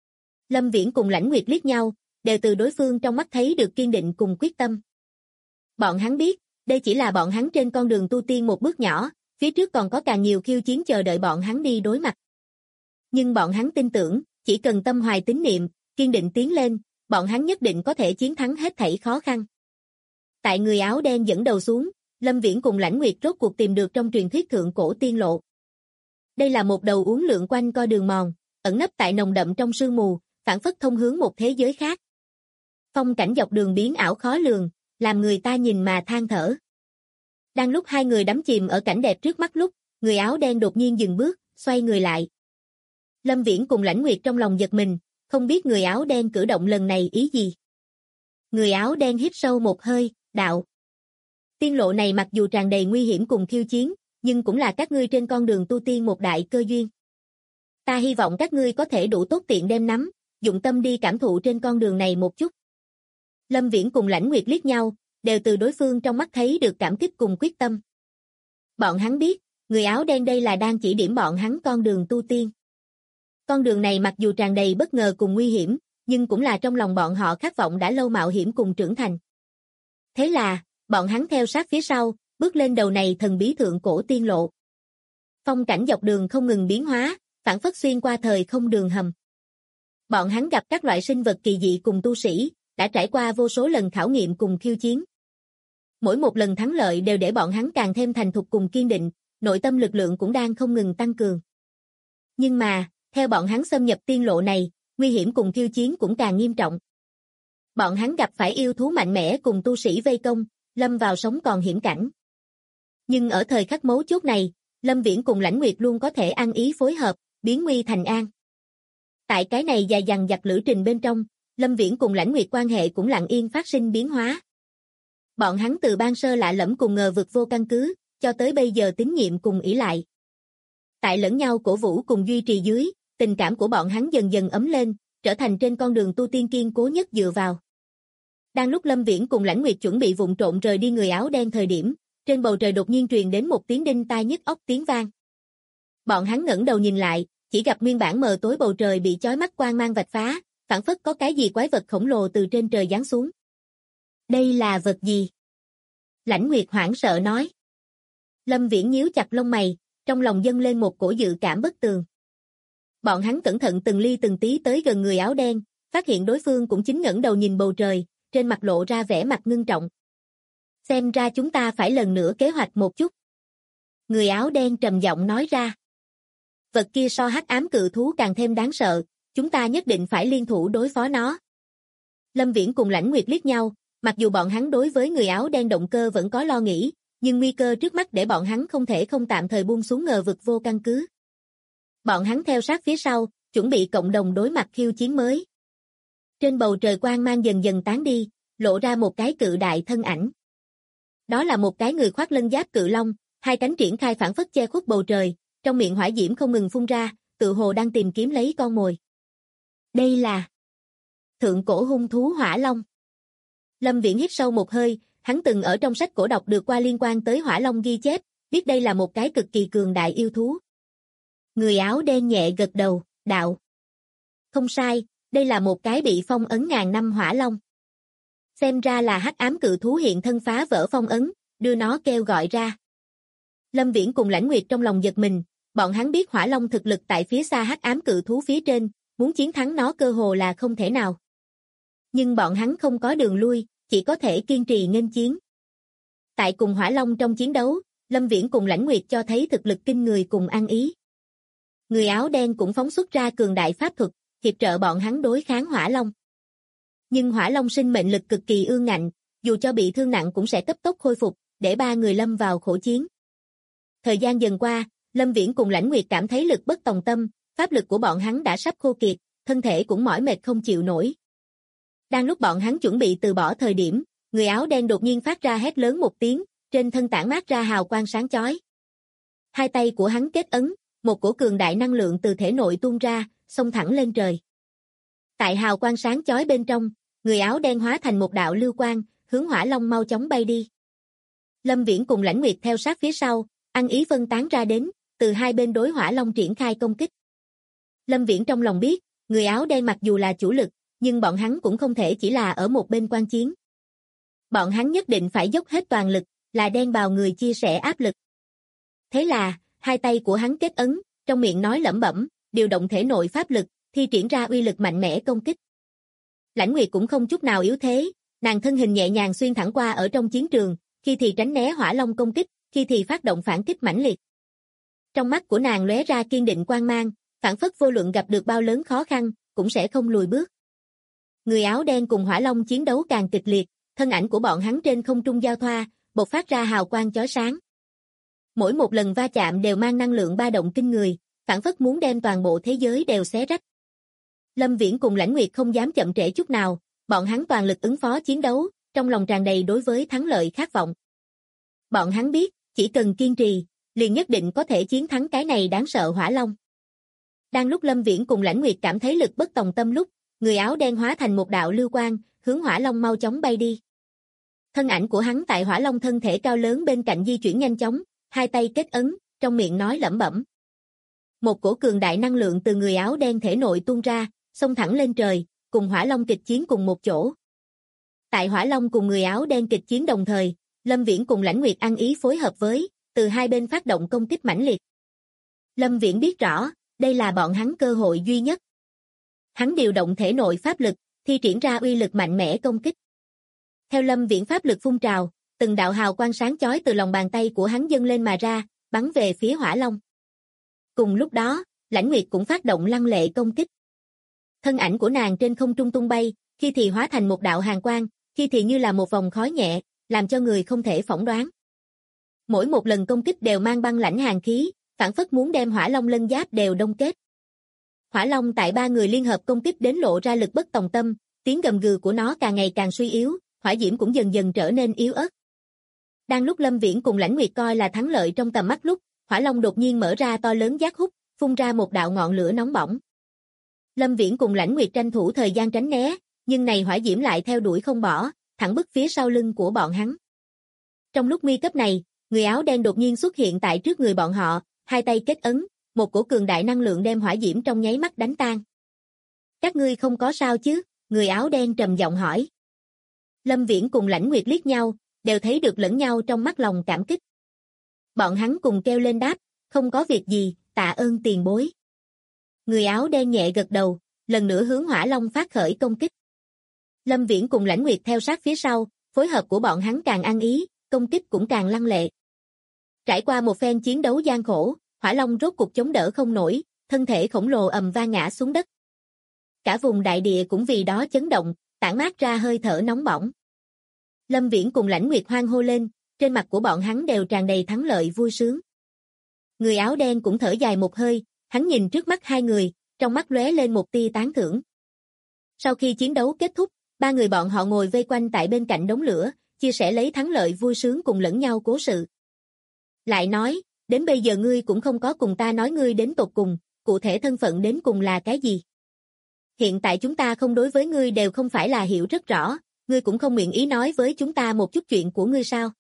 Lâm Viễn cùng Lãnh Nguyệt liếc nhau, đều từ đối phương trong mắt thấy được kiên định cùng quyết tâm. Bọn hắn biết, đây chỉ là bọn hắn trên con đường tu tiên một bước nhỏ, phía trước còn có càng nhiều khiêu chiến chờ đợi bọn hắn đi đối mặt. Nhưng bọn hắn tin tưởng, chỉ cần tâm hoài tín niệm, kiên định tiến lên, bọn hắn nhất định có thể chiến thắng hết thảy khó khăn. Tại người áo đen dẫn đầu xuống, Lâm Viễn cùng Lãnh Nguyệt rốt cuộc tìm được trong truyền thuyết thượng cổ tiên lộ. Đây là một đầu uốn lượn quanh co đường mòn, ẩn nấp tại nồng đậm trong sương mù, phản phất thông hướng một thế giới khác. Phong cảnh dọc đường biến ảo khó lường, làm người ta nhìn mà than thở. Đang lúc hai người đắm chìm ở cảnh đẹp trước mắt lúc, người áo đen đột nhiên dừng bước, xoay người lại. Lâm Viễn cùng Lãnh Nguyệt trong lòng giật mình, không biết người áo đen cử động lần này ý gì. Người áo đen hít sâu một hơi, đạo. Tiên lộ này mặc dù tràn đầy nguy hiểm cùng khiêu chiến, nhưng cũng là các ngươi trên con đường tu tiên một đại cơ duyên. Ta hy vọng các ngươi có thể đủ tốt tiện đem nắm, dụng tâm đi cảm thụ trên con đường này một chút. Lâm Viễn cùng Lãnh Nguyệt liếc nhau, đều từ đối phương trong mắt thấy được cảm kích cùng quyết tâm. Bọn hắn biết, người áo đen đây là đang chỉ điểm bọn hắn con đường tu tiên. Con đường này mặc dù tràn đầy bất ngờ cùng nguy hiểm, nhưng cũng là trong lòng bọn họ khát vọng đã lâu mạo hiểm cùng trưởng thành. Thế là, bọn hắn theo sát phía sau, bước lên đầu này thần bí thượng cổ tiên lộ. Phong cảnh dọc đường không ngừng biến hóa, phản phất xuyên qua thời không đường hầm. Bọn hắn gặp các loại sinh vật kỳ dị cùng tu sĩ, đã trải qua vô số lần khảo nghiệm cùng khiêu chiến. Mỗi một lần thắng lợi đều để bọn hắn càng thêm thành thục cùng kiên định, nội tâm lực lượng cũng đang không ngừng tăng cường. Nhưng mà, theo bọn hắn xâm nhập tiên lộ này, nguy hiểm cùng khiêu chiến cũng càng nghiêm trọng. Bọn hắn gặp phải yêu thú mạnh mẽ cùng tu sĩ vây công, lâm vào sống còn hiểm cảnh. Nhưng ở thời khắc mấu chốt này, Lâm Viễn cùng Lãnh Nguyệt luôn có thể ăn ý phối hợp, biến nguy thành an. Tại cái này dài dằng dặc lữ trình bên trong, Lâm Viễn cùng Lãnh Nguyệt quan hệ cũng lặng yên phát sinh biến hóa. Bọn hắn từ ban sơ lạ lẫm cùng ngờ vực vô căn cứ, cho tới bây giờ tín nhiệm cùng ỷ lại. Tại lẫn nhau cổ vũ cùng duy trì dưới, tình cảm của bọn hắn dần dần ấm lên, trở thành trên con đường tu tiên kiên cố nhất dựa vào. Đang lúc Lâm Viễn cùng Lãnh Nguyệt chuẩn bị vụng trộn rời đi người áo đen thời điểm, trên bầu trời đột nhiên truyền đến một tiếng đinh tai nhức óc tiếng vang. Bọn hắn ngẩng đầu nhìn lại, chỉ gặp nguyên bản mờ tối bầu trời bị chói mắt quang mang vạch phá, phảng phất có cái gì quái vật khổng lồ từ trên trời giáng xuống. Đây là vật gì? Lãnh Nguyệt hoảng sợ nói. Lâm Viễn nhíu chặt lông mày, trong lòng dâng lên một cổ dự cảm bất tường. Bọn hắn cẩn thận từng ly từng tí tới gần người áo đen, phát hiện đối phương cũng chính ngẩng đầu nhìn bầu trời, trên mặt lộ ra vẻ mặt ngưng trọng. Xem ra chúng ta phải lần nữa kế hoạch một chút. Người áo đen trầm giọng nói ra. Vật kia so hắc ám cự thú càng thêm đáng sợ, chúng ta nhất định phải liên thủ đối phó nó. Lâm Viễn cùng Lãnh Nguyệt liếc nhau, mặc dù bọn hắn đối với người áo đen động cơ vẫn có lo nghĩ, nhưng nguy cơ trước mắt để bọn hắn không thể không tạm thời buông xuống ngờ vực vô căn cứ. Bọn hắn theo sát phía sau, chuẩn bị cộng đồng đối mặt khiêu chiến mới. Trên bầu trời quang mang dần dần tán đi, lộ ra một cái cự đại thân ảnh. Đó là một cái người khoác lân giáp cự long, hai cánh triển khai phảng phất che khuất bầu trời, trong miệng hỏa diễm không ngừng phun ra, tự hồ đang tìm kiếm lấy con mồi. Đây là thượng cổ hung thú hỏa long. Lâm Viễn hít sâu một hơi, hắn từng ở trong sách cổ đọc được qua liên quan tới hỏa long ghi chép, biết đây là một cái cực kỳ cường đại yêu thú. Người áo đen nhẹ gật đầu, đạo. Không sai, đây là một cái bị phong ấn ngàn năm hỏa long. Xem ra là hắc ám cự thú hiện thân phá vỡ phong ấn, đưa nó kêu gọi ra. Lâm Viễn cùng Lãnh Nguyệt trong lòng giật mình, bọn hắn biết hỏa long thực lực tại phía xa hắc ám cự thú phía trên, muốn chiến thắng nó cơ hồ là không thể nào. Nhưng bọn hắn không có đường lui, chỉ có thể kiên trì nghênh chiến. Tại cùng hỏa long trong chiến đấu, Lâm Viễn cùng Lãnh Nguyệt cho thấy thực lực kinh người cùng ăn ý. Người áo đen cũng phóng xuất ra cường đại pháp thuật, hiệp trợ bọn hắn đối kháng hỏa long. Nhưng hỏa long sinh mệnh lực cực kỳ ương ngạnh, dù cho bị thương nặng cũng sẽ cấp tốc khôi phục, để ba người lâm vào khổ chiến. Thời gian dần qua, Lâm Viễn cùng Lãnh Nguyệt cảm thấy lực bất tòng tâm, pháp lực của bọn hắn đã sắp khô kiệt, thân thể cũng mỏi mệt không chịu nổi. Đang lúc bọn hắn chuẩn bị từ bỏ thời điểm, người áo đen đột nhiên phát ra hét lớn một tiếng, trên thân tản mát ra hào quang sáng chói. Hai tay của hắn kết ấn, một cổ cường đại năng lượng từ thể nội tuôn ra, xông thẳng lên trời. Tại hào quang sáng chói bên trong, người áo đen hóa thành một đạo lưu quang, hướng hỏa long mau chóng bay đi. Lâm Viễn cùng Lãnh Nguyệt theo sát phía sau, ăn ý phân tán ra đến, từ hai bên đối hỏa long triển khai công kích. Lâm Viễn trong lòng biết, người áo đen mặc dù là chủ lực, nhưng bọn hắn cũng không thể chỉ là ở một bên quan chiến. Bọn hắn nhất định phải dốc hết toàn lực, là đen bào người chia sẻ áp lực. Thế là, hai tay của hắn kết ấn, trong miệng nói lẩm bẩm, điều động thể nội pháp lực, thi triển ra uy lực mạnh mẽ công kích. Lãnh Nguyệt cũng không chút nào yếu thế, nàng thân hình nhẹ nhàng xuyên thẳng qua ở trong chiến trường, khi thì tránh né hỏa long công kích, khi thì phát động phản kích mãnh liệt. Trong mắt của nàng lóe ra kiên định quang mang, phảng phất vô luận gặp được bao lớn khó khăn, cũng sẽ không lùi bước. Người áo đen cùng hỏa long chiến đấu càng kịch liệt, thân ảnh của bọn hắn trên không trung giao thoa, bộc phát ra hào quang chói sáng. Mỗi một lần va chạm đều mang năng lượng ba động kinh người, phảng phất muốn đem toàn bộ thế giới đều xé rách. Lâm Viễn cùng Lãnh Nguyệt không dám chậm trễ chút nào, bọn hắn toàn lực ứng phó chiến đấu, trong lòng tràn đầy đối với thắng lợi khát vọng. Bọn hắn biết, chỉ cần kiên trì, liền nhất định có thể chiến thắng cái này đáng sợ hỏa long. Đang lúc Lâm Viễn cùng Lãnh Nguyệt cảm thấy lực bất tòng tâm lúc, người áo đen hóa thành một đạo lưu quang, hướng hỏa long mau chóng bay đi. Thân ảnh của hắn tại hỏa long thân thể cao lớn bên cạnh di chuyển nhanh chóng, hai tay kết ấn, trong miệng nói lẩm bẩm. Một cổ cường đại năng lượng từ người áo đen thể nội tuôn ra, xông thẳng lên trời, cùng hỏa long kịch chiến cùng một chỗ. Tại hỏa long cùng người áo đen kịch chiến đồng thời, Lâm Viễn cùng Lãnh Nguyệt ăn ý phối hợp với, từ hai bên phát động công kích mãnh liệt. Lâm Viễn biết rõ, đây là bọn hắn cơ hội duy nhất. Hắn điều động thể nội pháp lực, thi triển ra uy lực mạnh mẽ công kích. Theo Lâm Viễn pháp lực phun trào, từng đạo hào quang sáng chói từ lòng bàn tay của hắn dâng lên mà ra, bắn về phía hỏa long. Cùng lúc đó, Lãnh Nguyệt cũng phát động lăng lệ công kích. Thân ảnh của nàng trên không trung tung bay, khi thì hóa thành một đạo hàn quang, khi thì như là một vòng khói nhẹ, làm cho người không thể phỏng đoán. Mỗi một lần công kích đều mang băng lãnh hàn khí, phảng phất muốn đem hỏa long lân giáp đều đông kết. Hỏa long tại ba người liên hợp công kích đến lộ ra lực bất tòng tâm, tiếng gầm gừ của nó càng ngày càng suy yếu, hỏa diễm cũng dần dần trở nên yếu ớt. Đang lúc Lâm Viễn cùng Lãnh Nguyệt coi là thắng lợi trong tầm mắt lúc, hỏa long đột nhiên mở ra to lớn giác hút, phun ra một đạo ngọn lửa nóng bỏng. Lâm Viễn cùng Lãnh Nguyệt tranh thủ thời gian tránh né, nhưng này hỏa diễm lại theo đuổi không bỏ, thẳng bức phía sau lưng của bọn hắn. Trong lúc nguy cấp này, người áo đen đột nhiên xuất hiện tại trước người bọn họ, hai tay kết ấn, một cổ cường đại năng lượng đem hỏa diễm trong nháy mắt đánh tan. Các ngươi không có sao chứ? Người áo đen trầm giọng hỏi. Lâm Viễn cùng Lãnh Nguyệt liếc nhau, đều thấy được lẫn nhau trong mắt lòng cảm kích. Bọn hắn cùng kêu lên đáp, không có việc gì, tạ ơn tiền bối. Người áo đen nhẹ gật đầu, lần nữa hướng Hỏa Long phát khởi công kích. Lâm Viễn cùng Lãnh Nguyệt theo sát phía sau, phối hợp của bọn hắn càng ăn ý, công kích cũng càng lăng lệ. Trải qua một phen chiến đấu gian khổ, Hỏa Long rốt cục chống đỡ không nổi, thân thể khổng lồ ầm vang ngã xuống đất. Cả vùng đại địa cũng vì đó chấn động, tản mát ra hơi thở nóng bỏng. Lâm Viễn cùng Lãnh Nguyệt hoan hô lên, trên mặt của bọn hắn đều tràn đầy thắng lợi vui sướng. Người áo đen cũng thở dài một hơi, hắn nhìn trước mắt hai người, trong mắt lóe lên một tia tán thưởng. Sau khi chiến đấu kết thúc, ba người bọn họ ngồi vây quanh tại bên cạnh đống lửa, chia sẻ lấy thắng lợi vui sướng cùng lẫn nhau cố sự. Lại nói, đến bây giờ ngươi cũng không có cùng ta nói ngươi đến tột cùng, cụ thể thân phận đến cùng là cái gì. Hiện tại chúng ta không đối với ngươi đều không phải là hiểu rất rõ, ngươi cũng không nguyện ý nói với chúng ta một chút chuyện của ngươi sao.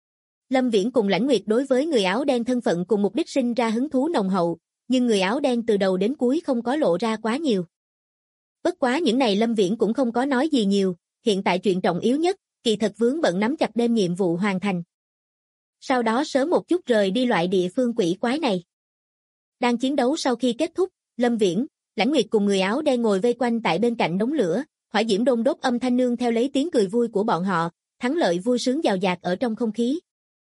Lâm Viễn cùng Lãnh Nguyệt đối với người áo đen thân phận cùng mục đích sinh ra hứng thú nồng hậu, nhưng người áo đen từ đầu đến cuối không có lộ ra quá nhiều. Bất quá những này Lâm Viễn cũng không có nói gì nhiều, hiện tại chuyện trọng yếu nhất, kỳ thật vướng bận nắm chặt đêm nhiệm vụ hoàn thành. Sau đó sớm một chút rời đi loại địa phương quỷ quái này. Đang chiến đấu sau khi kết thúc, Lâm Viễn, Lãnh Nguyệt cùng người áo đen ngồi vây quanh tại bên cạnh đống lửa, hỏa diễm đôn đốt âm thanh nương theo lấy tiếng cười vui của bọn họ, thắng lợi vui sướng dào dạt ở trong không khí.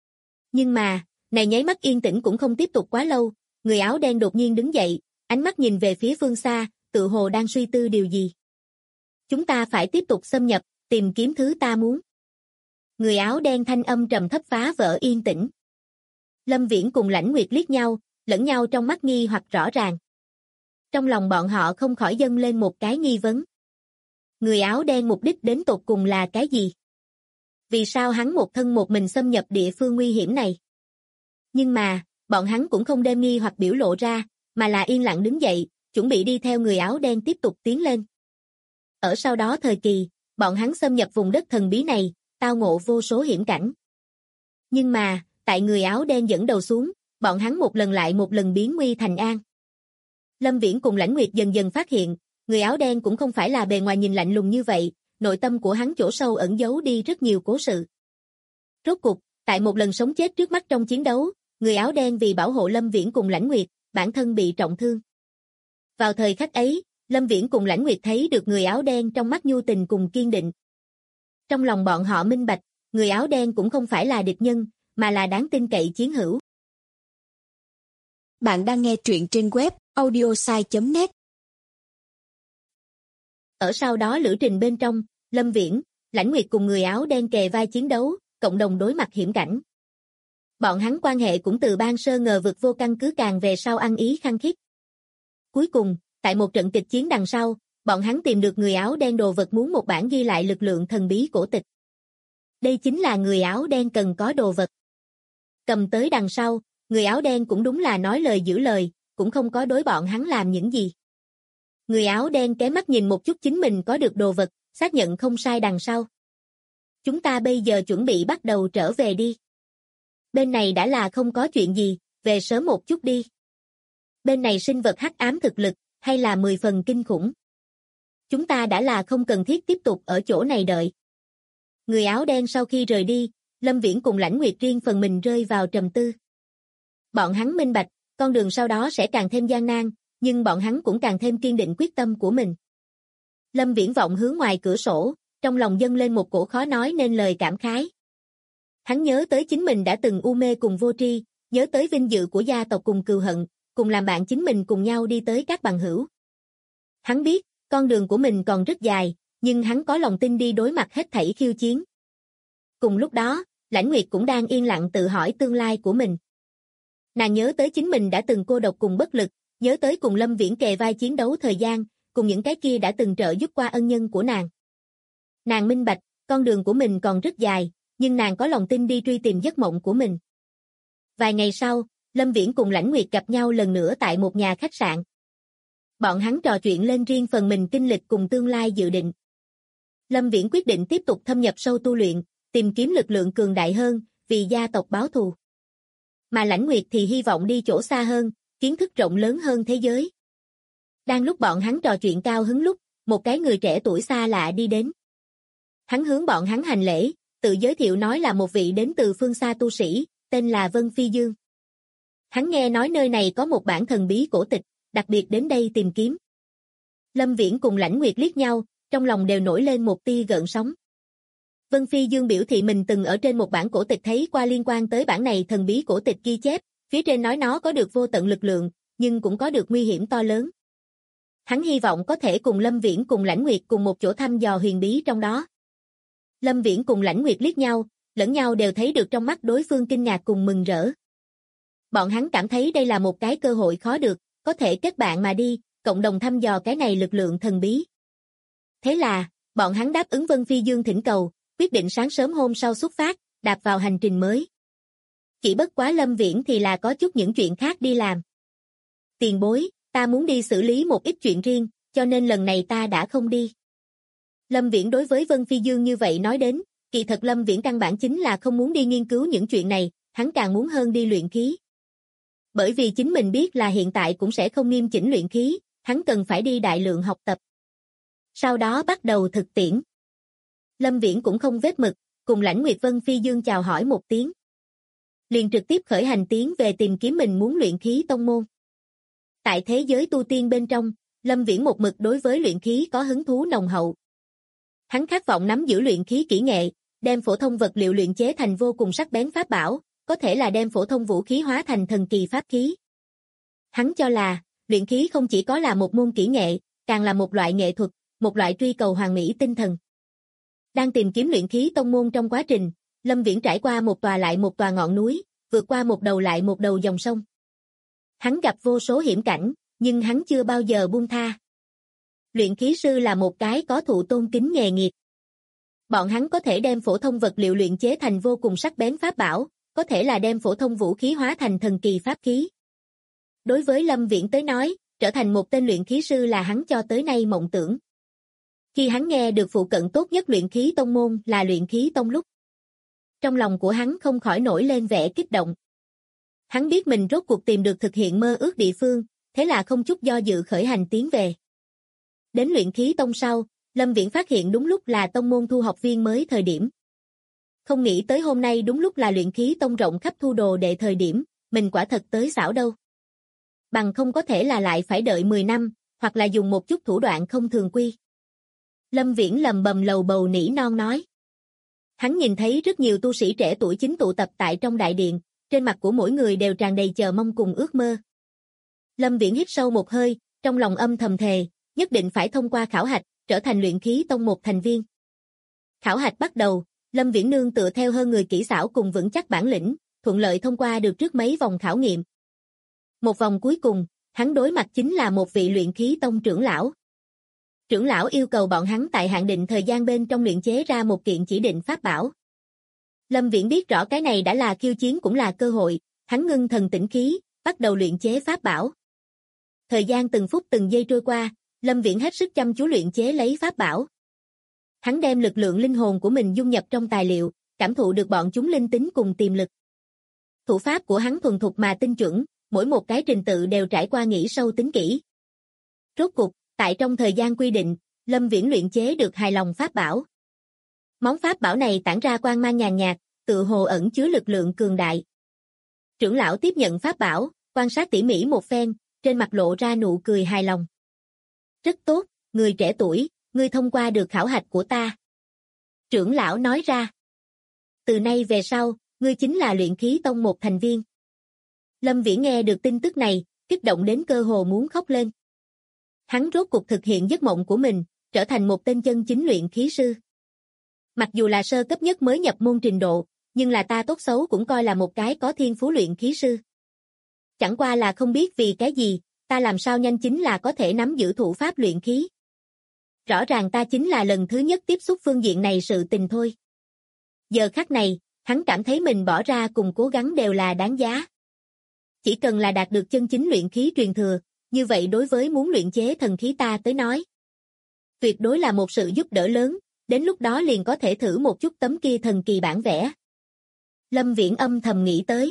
Nhưng mà, này nháy mắt yên tĩnh cũng không tiếp tục quá lâu, người áo đen đột nhiên đứng dậy, ánh mắt nhìn về phía phương xa, tự hồ đang suy tư điều gì. Chúng ta phải tiếp tục xâm nhập, tìm kiếm thứ ta muốn. Người áo đen thanh âm trầm thấp phá vỡ yên tĩnh. Lâm Viễn cùng Lãnh Nguyệt liếc nhau, lẫn nhau trong mắt nghi hoặc rõ ràng. Trong lòng bọn họ không khỏi dâng lên một cái nghi vấn. Người áo đen mục đích đến tột cùng là cái gì? Vì sao hắn một thân một mình xâm nhập địa phương nguy hiểm này? Nhưng mà, bọn hắn cũng không đem nghi hoặc biểu lộ ra, mà là yên lặng đứng dậy, chuẩn bị đi theo người áo đen tiếp tục tiến lên. Ở sau đó thời kỳ, bọn hắn xâm nhập vùng đất thần bí này, tao ngộ vô số hiểm cảnh. Nhưng mà, tại người áo đen dẫn đầu xuống, bọn hắn một lần lại một lần biến nguy thành an. Lâm Viễn cùng Lãnh Nguyệt dần dần phát hiện, người áo đen cũng không phải là bề ngoài nhìn lạnh lùng như vậy, nội tâm của hắn chỗ sâu ẩn giấu đi rất nhiều cố sự. Rốt cục, tại một lần sống chết trước mắt trong chiến đấu, người áo đen vì bảo hộ Lâm Viễn cùng Lãnh Nguyệt, bản thân bị trọng thương. Vào thời khắc ấy, Lâm Viễn cùng Lãnh Nguyệt thấy được người áo đen trong mắt nhu tình cùng kiên định. Trong lòng bọn họ minh bạch, người áo đen cũng không phải là địch nhân, mà là đáng tin cậy chiến hữu. Bạn đang nghe truyện trên web audiosai.net. Ở sau đó lữ trình bên trong, Lâm Viễn, Lãnh Nguyệt cùng người áo đen kề vai chiến đấu, cộng đồng đối mặt hiểm cảnh. Bọn hắn quan hệ cũng từ ban sơ ngờ vực vô căn cứ càng về sau ăn ý khăng khít. Cuối cùng, tại một trận kịch chiến đằng sau, bọn hắn tìm được người áo đen đồ vật muốn một bản ghi lại lực lượng thần bí cổ tịch. Đây chính là người áo đen cần có đồ vật. Cầm tới đằng sau, người áo đen cũng đúng là nói lời giữ lời, cũng không có đối bọn hắn làm những gì. Người áo đen ké mắt nhìn một chút chính mình có được đồ vật, xác nhận không sai đằng sau. Chúng ta bây giờ chuẩn bị bắt đầu trở về đi. Bên này đã là không có chuyện gì, về sớm một chút đi. Bên này sinh vật hắc ám thực lực, hay là 10 phần kinh khủng. Chúng ta đã là không cần thiết tiếp tục ở chỗ này đợi. Người áo đen sau khi rời đi, Lâm Viễn cùng Lãnh Nguyệt riêng phần mình rơi vào trầm tư. Bọn hắn minh bạch, con đường sau đó sẽ càng thêm gian nan, nhưng bọn hắn cũng càng thêm kiên định quyết tâm của mình. Lâm Viễn vọng hướng ngoài cửa sổ, trong lòng dâng lên một cổ khó nói nên lời cảm khái. Hắn nhớ tới chính mình đã từng u mê cùng vô tri, nhớ tới vinh dự của gia tộc cùng cừu hận, cùng làm bạn chính mình cùng nhau đi tới các bằng hữu. Hắn biết, con đường của mình còn rất dài, nhưng hắn có lòng tin đi đối mặt hết thảy khiêu chiến. Cùng lúc đó, Lãnh Nguyệt cũng đang yên lặng tự hỏi tương lai của mình. Nàng nhớ tới chính mình đã từng cô độc cùng bất lực, nhớ tới cùng Lâm Viễn kề vai chiến đấu thời gian, cùng những cái kia đã từng trợ giúp qua ân nhân của nàng. Nàng minh bạch, con đường của mình còn rất dài, nhưng nàng có lòng tin đi truy tìm giấc mộng của mình. Vài ngày sau, Lâm Viễn cùng Lãnh Nguyệt gặp nhau lần nữa tại một nhà khách sạn. Bọn hắn trò chuyện lên riêng phần mình kinh lịch cùng tương lai dự định. Lâm Viễn quyết định tiếp tục thâm nhập sâu tu luyện, tìm kiếm lực lượng cường đại hơn, vì gia tộc báo thù. Mà Lãnh Nguyệt thì hy vọng đi chỗ xa hơn, kiến thức rộng lớn hơn thế giới. Đang lúc bọn hắn trò chuyện cao hứng lúc, một cái người trẻ tuổi xa lạ đi đến. Hắn hướng bọn hắn hành lễ, tự giới thiệu nói là một vị đến từ phương xa tu sĩ, tên là Vân Phi Dương. Hắn nghe nói nơi này có một bản thần bí cổ tịch, đặc biệt đến đây tìm kiếm. Lâm Viễn cùng Lãnh Nguyệt liếc nhau, trong lòng đều nổi lên một tia gợn sóng. Vân Phi Dương biểu thị mình từng ở trên một bản cổ tịch thấy qua liên quan tới bản này thần bí cổ tịch ghi chép, phía trên nói nó có được vô tận lực lượng, nhưng cũng có được nguy hiểm to lớn. Hắn hy vọng có thể cùng Lâm Viễn cùng Lãnh Nguyệt cùng một chỗ thăm dò huyền bí trong đó. Lâm Viễn cùng Lãnh Nguyệt liếc nhau, lẫn nhau đều thấy được trong mắt đối phương kinh ngạc cùng mừng rỡ. Bọn hắn cảm thấy đây là một cái cơ hội khó được, có thể kết bạn mà đi, cộng đồng thăm dò cái này lực lượng thần bí. Thế là, bọn hắn đáp ứng Vân Phi Dương thỉnh cầu, quyết định sáng sớm hôm sau xuất phát, đạp vào hành trình mới. Chỉ bất quá Lâm Viễn thì là có chút những chuyện khác đi làm. Tiền bối, ta muốn đi xử lý một ít chuyện riêng, cho nên lần này ta đã không đi. Lâm Viễn đối với Vân Phi Dương như vậy nói đến, kỳ thật Lâm Viễn căn bản chính là không muốn đi nghiên cứu những chuyện này, hắn càng muốn hơn đi luyện khí. Bởi vì chính mình biết là hiện tại cũng sẽ không nghiêm chỉnh luyện khí, hắn cần phải đi đại lượng học tập. Sau đó bắt đầu thực tiễn. Lâm Viễn cũng không vết mực, cùng Lãnh Nguyệt Vân Phi Dương chào hỏi một tiếng. Liền trực tiếp khởi hành tiến về tìm kiếm mình muốn luyện khí tông môn. Tại thế giới tu tiên bên trong, Lâm Viễn một mực đối với luyện khí có hứng thú nồng hậu. Hắn khát vọng nắm giữ luyện khí kỹ nghệ, đem phổ thông vật liệu luyện chế thành vô cùng sắc bén pháp bảo, có thể là đem phổ thông vũ khí hóa thành thần kỳ pháp khí. Hắn cho là, luyện khí không chỉ có là một môn kỹ nghệ, càng là một loại nghệ thuật, một loại truy cầu hoàn mỹ tinh thần. Đang tìm kiếm luyện khí tông môn trong quá trình, Lâm Viễn trải qua một tòa lại một tòa ngọn núi, vượt qua một đầu lại một đầu dòng sông. Hắn gặp vô số hiểm cảnh, nhưng hắn chưa bao giờ buông tha. Luyện khí sư là một cái có thụ tôn kính nghề nghiệp. Bọn hắn có thể đem phổ thông vật liệu luyện chế thành vô cùng sắc bén pháp bảo, có thể là đem phổ thông vũ khí hóa thành thần kỳ pháp khí. Đối với Lâm Viễn tới nói, trở thành một tên luyện khí sư là hắn cho tới nay mộng tưởng. Khi hắn nghe được phụ cận tốt nhất luyện khí tông môn là luyện khí tông lúc, trong lòng của hắn không khỏi nổi lên vẻ kích động. Hắn biết mình rốt cuộc tìm được thực hiện mơ ước địa phương, thế là không chút do dự khởi hành tiến về. Đến luyện khí tông sau, Lâm Viễn phát hiện đúng lúc là tông môn thu học viên mới thời điểm. Không nghĩ tới hôm nay đúng lúc là luyện khí tông rộng khắp thu đồ đệ thời điểm, mình quả thật tới xảo đâu. Bằng không có thể là lại phải đợi 10 năm, hoặc là dùng một chút thủ đoạn không thường quy. Lâm Viễn lầm bầm lầu bầu nỉ non nói. Hắn nhìn thấy rất nhiều tu sĩ trẻ tuổi chính tụ tập tại trong đại điện, trên mặt của mỗi người đều tràn đầy chờ mong cùng ước mơ. Lâm Viễn hít sâu một hơi, trong lòng âm thầm thề, nhất định phải thông qua khảo hạch, trở thành luyện khí tông một thành viên. Khảo hạch bắt đầu, Lâm Viễn nương tựa theo hơn người kỹ xảo cùng vững chắc bản lĩnh, thuận lợi thông qua được trước mấy vòng khảo nghiệm. Một vòng cuối cùng, hắn đối mặt chính là một vị luyện khí tông trưởng lão. Trưởng lão yêu cầu bọn hắn tại hạn định thời gian bên trong luyện chế ra một kiện chỉ định pháp bảo. Lâm Viễn biết rõ cái này đã là khiêu chiến cũng là cơ hội, hắn ngưng thần tĩnh khí, bắt đầu luyện chế pháp bảo. Thời gian từng phút từng giây trôi qua, Lâm Viễn hết sức chăm chú luyện chế lấy pháp bảo. Hắn đem lực lượng linh hồn của mình dung nhập trong tài liệu, cảm thụ được bọn chúng linh tính cùng tiềm lực. Thủ pháp của hắn thuần thục mà tinh chuẩn, mỗi một cái trình tự đều trải qua nghĩ sâu tính kỹ. Rốt cục, tại trong thời gian quy định, Lâm Viễn luyện chế được hài lòng pháp bảo. Món pháp bảo này tản ra quang mang nhàn nhạt, tựa hồ ẩn chứa lực lượng cường đại. Trưởng lão tiếp nhận pháp bảo, quan sát tỉ mỉ một phen, trên mặt lộ ra nụ cười hài lòng. Rất tốt, người trẻ tuổi, ngươi thông qua được khảo hạch của ta. Trưởng lão nói ra. Từ nay về sau, ngươi chính là luyện khí tông một thành viên. Lâm Viễn nghe được tin tức này, kích động đến cơ hồ muốn khóc lên. Hắn rốt cuộc thực hiện giấc mộng của mình, trở thành một tên chân chính luyện khí sư. Mặc dù là sơ cấp nhất mới nhập môn trình độ, nhưng là ta tốt xấu cũng coi là một cái có thiên phú luyện khí sư. Chẳng qua là không biết vì cái gì, ta làm sao nhanh chính là có thể nắm giữ thủ pháp luyện khí. Rõ ràng ta chính là lần thứ nhất tiếp xúc phương diện này sự tình thôi. Giờ khắc này, hắn cảm thấy mình bỏ ra cùng cố gắng đều là đáng giá. Chỉ cần là đạt được chân chính luyện khí truyền thừa, như vậy đối với muốn luyện chế thần khí ta tới nói, tuyệt đối là một sự giúp đỡ lớn, đến lúc đó liền có thể thử một chút tấm kia thần kỳ bản vẽ. Lâm Viễn âm thầm nghĩ tới.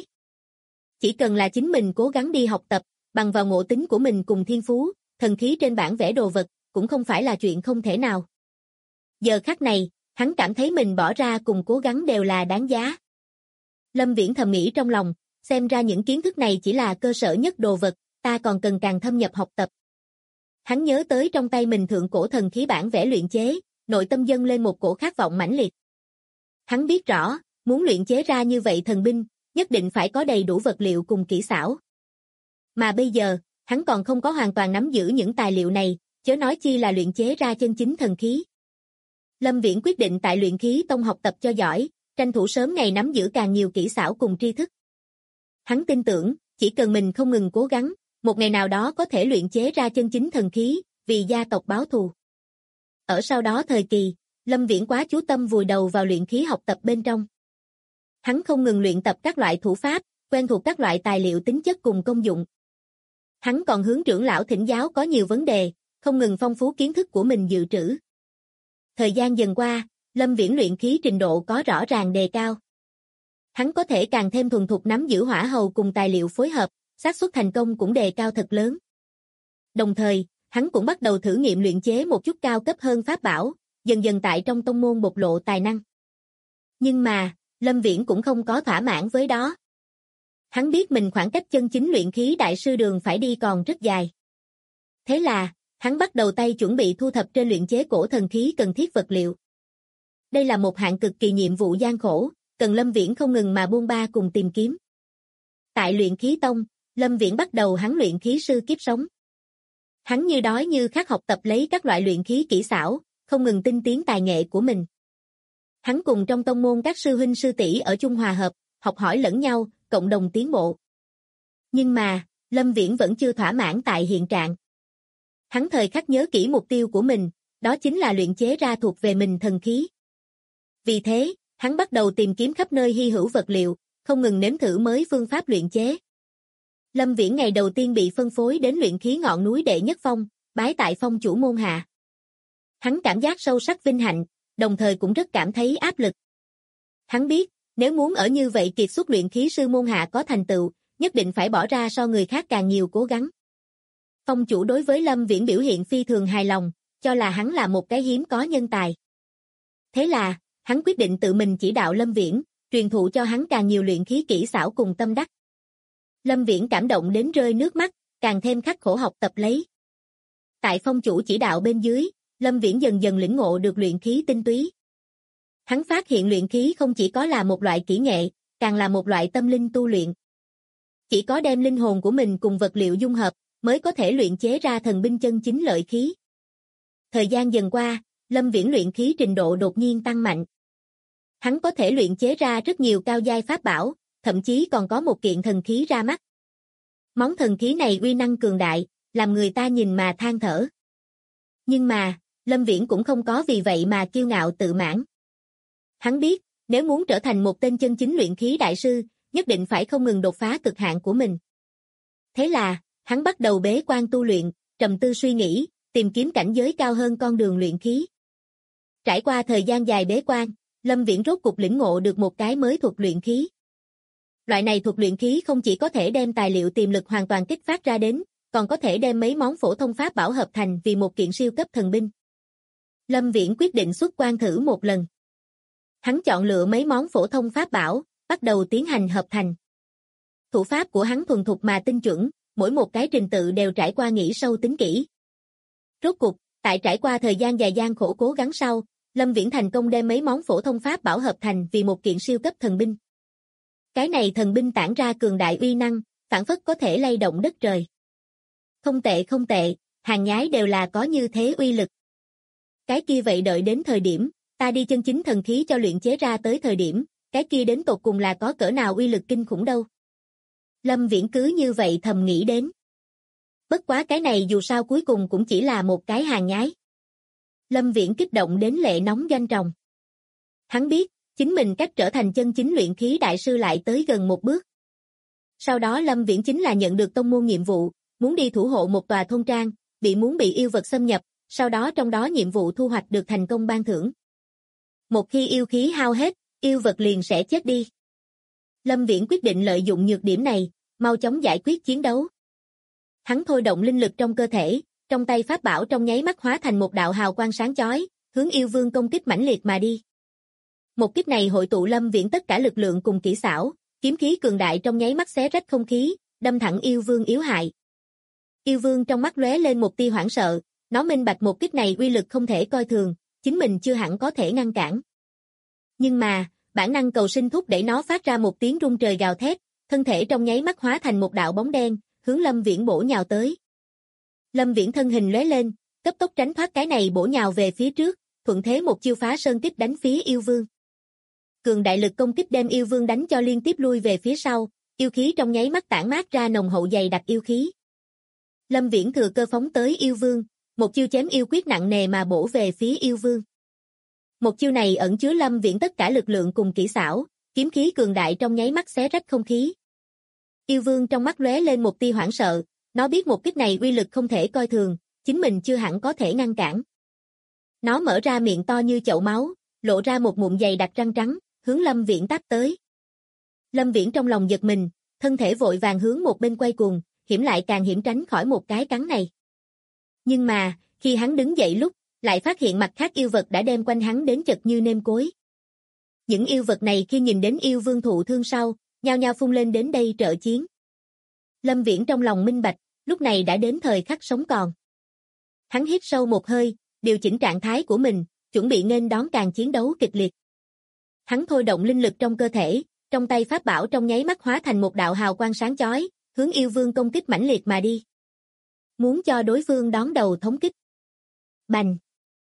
Chỉ cần là chính mình cố gắng đi học tập, bằng vào ngộ tính của mình cùng thiên phú, thần khí trên bản vẽ đồ vật, cũng không phải là chuyện không thể nào. Giờ khắc này, Hắn cảm thấy mình bỏ ra cùng cố gắng đều là đáng giá. Lâm Viễn thầm nghĩ trong lòng, xem ra những kiến thức này chỉ là cơ sở nhất đồ vật, ta còn cần càng thâm nhập học tập. Hắn nhớ tới trong tay mình thượng cổ thần khí bản vẽ luyện chế, nội tâm dâng lên một cổ khát vọng mãnh liệt. Hắn biết rõ, muốn luyện chế ra như vậy thần binh, nhất định phải có đầy đủ vật liệu cùng kỹ xảo. Mà bây giờ, hắn còn không có hoàn toàn nắm giữ những tài liệu này, chớ nói chi là luyện chế ra chân chính thần khí. Lâm Viễn quyết định tại luyện khí tông học tập cho giỏi, tranh thủ sớm ngày nắm giữ càng nhiều kỹ xảo cùng tri thức. Hắn tin tưởng, chỉ cần mình không ngừng cố gắng, một ngày nào đó có thể luyện chế ra chân chính thần khí, vì gia tộc báo thù. Ở sau đó thời kỳ, Lâm Viễn quá chú tâm vùi đầu vào luyện khí học tập bên trong. Hắn không ngừng luyện tập các loại thủ pháp, quen thuộc các loại tài liệu tính chất cùng công dụng. Hắn còn hướng trưởng lão thỉnh giáo có nhiều vấn đề, không ngừng phong phú kiến thức của mình dự trữ. Thời gian dần qua, Lâm Viễn luyện khí trình độ có rõ ràng đề cao. Hắn có thể càng thêm thuần thục nắm giữ hỏa hầu cùng tài liệu phối hợp, xác suất thành công cũng đề cao thật lớn. Đồng thời, hắn cũng bắt đầu thử nghiệm luyện chế một chút cao cấp hơn pháp bảo, dần dần tại trong tông môn bộc lộ tài năng. Nhưng mà, Lâm Viễn cũng không có thỏa mãn với đó. Hắn biết mình khoảng cách chân chính luyện khí đại sư đường phải đi còn rất dài. Thế là, hắn bắt đầu tay chuẩn bị thu thập trên luyện chế cổ thần khí cần thiết vật liệu. Đây là một hạng cực kỳ nhiệm vụ gian khổ, cần Lâm Viễn không ngừng mà buôn ba cùng tìm kiếm. Tại luyện khí tông, Lâm Viễn bắt đầu hắn luyện khí sư kiếp sống. Hắn như đói như khát học tập lấy các loại luyện khí kỹ xảo, không ngừng tinh tiến tài nghệ của mình. Hắn cùng trong tông môn các sư huynh sư tỷ ở chung hòa hợp, học hỏi lẫn nhau, cộng đồng tiến bộ. Nhưng mà, Lâm Viễn vẫn chưa thỏa mãn tại hiện trạng. Hắn thời khắc nhớ kỹ mục tiêu của mình, đó chính là luyện chế ra thuộc về mình thần khí. Vì thế, hắn bắt đầu tìm kiếm khắp nơi hy hữu vật liệu, không ngừng nếm thử mới phương pháp luyện chế. Lâm Viễn ngày đầu tiên bị phân phối đến luyện khí ngọn núi đệ nhất phong, bái tại phong chủ môn hạ. Hắn cảm giác sâu sắc vinh hạnh, đồng thời cũng rất cảm thấy áp lực. Hắn biết, nếu muốn ở như vậy kiệt xuất luyện khí sư môn hạ có thành tựu, nhất định phải bỏ ra so người khác càng nhiều cố gắng. Phong chủ đối với Lâm Viễn biểu hiện phi thường hài lòng, cho là hắn là một cái hiếm có nhân tài. Thế là, hắn quyết định tự mình chỉ đạo Lâm Viễn, truyền thụ cho hắn càng nhiều luyện khí kỹ xảo cùng tâm đắc. Lâm Viễn cảm động đến rơi nước mắt, càng thêm khắc khổ học tập lấy. Tại phong chủ chỉ đạo bên dưới, Lâm Viễn dần dần lĩnh ngộ được luyện khí tinh túy. Hắn phát hiện luyện khí không chỉ có là một loại kỹ nghệ, càng là một loại tâm linh tu luyện. Chỉ có đem linh hồn của mình cùng vật liệu dung hợp, mới có thể luyện chế ra thần binh chân chính lợi khí. Thời gian dần qua, Lâm Viễn luyện khí trình độ đột nhiên tăng mạnh. Hắn có thể luyện chế ra rất nhiều cao giai pháp bảo, thậm chí còn có một kiện thần khí ra mắt. Món thần khí này uy năng cường đại, làm người ta nhìn mà than thở. Nhưng mà, Lâm Viễn cũng không có vì vậy mà kiêu ngạo tự mãn. Hắn biết, nếu muốn trở thành một tên chân chính luyện khí đại sư, nhất định phải không ngừng đột phá cực hạn của mình. Thế là, hắn bắt đầu bế quan tu luyện, trầm tư suy nghĩ, tìm kiếm cảnh giới cao hơn con đường luyện khí. Trải qua thời gian dài bế quan, Lâm Viễn rốt cục lĩnh ngộ được một cái mới thuật luyện khí. Loại này thuật luyện khí không chỉ có thể đem tài liệu tiềm lực hoàn toàn kích phát ra đến, còn có thể đem mấy món phổ thông pháp bảo hợp thành vì một kiện siêu cấp thần binh. Lâm Viễn quyết định xuất quan thử một lần. Hắn chọn lựa mấy món phổ thông pháp bảo, bắt đầu tiến hành hợp thành. Thủ pháp của hắn thuần thục mà tinh chuẩn, mỗi một cái trình tự đều trải qua nghĩ sâu tính kỹ. Rốt cục, tại trải qua thời gian dài gian khổ cố gắng sau, Lâm Viễn thành công đem mấy món phổ thông pháp bảo hợp thành vì một kiện siêu cấp thần binh. Cái này thần binh tản ra cường đại uy năng, phảng phất có thể lay động đất trời. Không tệ không tệ, hàng nhái đều là có như thế uy lực. Cái kia vậy đợi đến thời điểm, ta đi chân chính thần khí cho luyện chế ra tới thời điểm, cái kia đến tột cùng là có cỡ nào uy lực kinh khủng đâu. Lâm Viễn cứ như vậy thầm nghĩ đến. Bất quá cái này dù sao cuối cùng cũng chỉ là một cái hàng nhái. Lâm Viễn kích động đến lệ nóng doanh tròng. Hắn biết, chính mình cách trở thành chân chính luyện khí đại sư lại tới gần một bước. Sau đó Lâm Viễn chính là nhận được tông môn nhiệm vụ, muốn đi thủ hộ một tòa thôn trang, muốn bị yêu vật xâm nhập, sau đó trong đó nhiệm vụ thu hoạch được thành công ban thưởng. Một khi yêu khí hao hết, yêu vật liền sẽ chết đi. Lâm Viễn quyết định lợi dụng nhược điểm này, mau chóng giải quyết chiến đấu. Hắn thôi động linh lực trong cơ thể, trong tay pháp bảo trong nháy mắt hóa thành một đạo hào quang sáng chói, hướng yêu vương công kích mãnh liệt mà đi. Một kích này hội tụ Lâm Viễn tất cả lực lượng cùng kỹ xảo, kiếm khí cường đại trong nháy mắt xé rách không khí, đâm thẳng yêu vương yếu hại. Yêu vương trong mắt lóe lên một tia hoảng sợ, nó minh bạch một kích này uy lực không thể coi thường, chính mình chưa hẳn có thể ngăn cản. Nhưng mà, bản năng cầu sinh thúc đẩy nó phát ra một tiếng rung trời gào thét, thân thể trong nháy mắt hóa thành một đạo bóng đen, hướng Lâm Viễn bổ nhào tới. Lâm Viễn thân hình lóe lên, cấp tốc tránh thoát cái này bổ nhào về phía trước, thuận thế một chiêu phá sơn kích đánh phía yêu vương. Cường đại lực công kích đem yêu vương đánh cho liên tiếp lui về phía sau, yêu khí trong nháy mắt tản mát ra nồng hậu dày đặc yêu khí. Lâm Viễn thừa cơ phóng tới yêu vương, một chiêu chém yêu quyết nặng nề mà bổ về phía yêu vương. Một chiêu này ẩn chứa Lâm Viễn tất cả lực lượng cùng kỹ xảo, kiếm khí cường đại trong nháy mắt xé rách không khí. Yêu vương trong mắt lóe lên một tia hoảng sợ, nó biết một kích này uy lực không thể coi thường, chính mình chưa hẳn có thể ngăn cản. Nó mở ra miệng to như chậu máu, lộ ra một mụn dày đặc răng trắng, hướng Lâm Viễn táp tới. Lâm Viễn trong lòng giật mình, thân thể vội vàng hướng một bên quay cuồng, hiểm lại càng hiểm tránh khỏi một cái cắn này. Nhưng mà, khi hắn đứng dậy lúc, lại phát hiện mặt khác yêu vật đã đem quanh hắn đến chật như nêm cối. Những yêu vật này khi nhìn đến yêu vương thụ thương sau, nhao nhao phun lên đến đây trợ chiến. Lâm Viễn trong lòng minh bạch, lúc này đã đến thời khắc sống còn. Hắn hít sâu một hơi, điều chỉnh trạng thái của mình, chuẩn bị nghênh đón càng chiến đấu kịch liệt. Hắn thôi động linh lực trong cơ thể, trong tay pháp bảo trong nháy mắt hóa thành một đạo hào quang sáng chói, hướng yêu vương công kích mãnh liệt mà đi. Muốn cho đối phương đón đầu thống kích. Bành!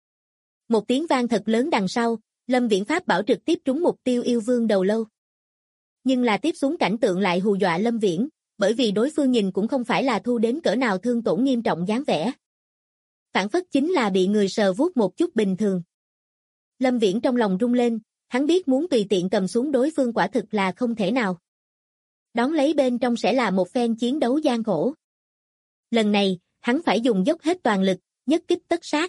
Một tiếng vang thật lớn đằng sau, Lâm Viễn pháp bảo trực tiếp trúng mục tiêu yêu vương đầu lâu. Nhưng là tiếp xuống cảnh tượng lại hù dọa Lâm Viễn, bởi vì đối phương nhìn cũng không phải là thu đến cỡ nào thương tổn nghiêm trọng dáng vẻ. Phản phất chính là bị người sờ vuốt một chút bình thường. Lâm Viễn trong lòng rung lên, hắn biết muốn tùy tiện cầm xuống đối phương quả thực là không thể nào. Đón lấy bên trong sẽ là một phen chiến đấu gian khổ. Lần này, hắn phải dùng dốc hết toàn lực, nhất kích tất sát.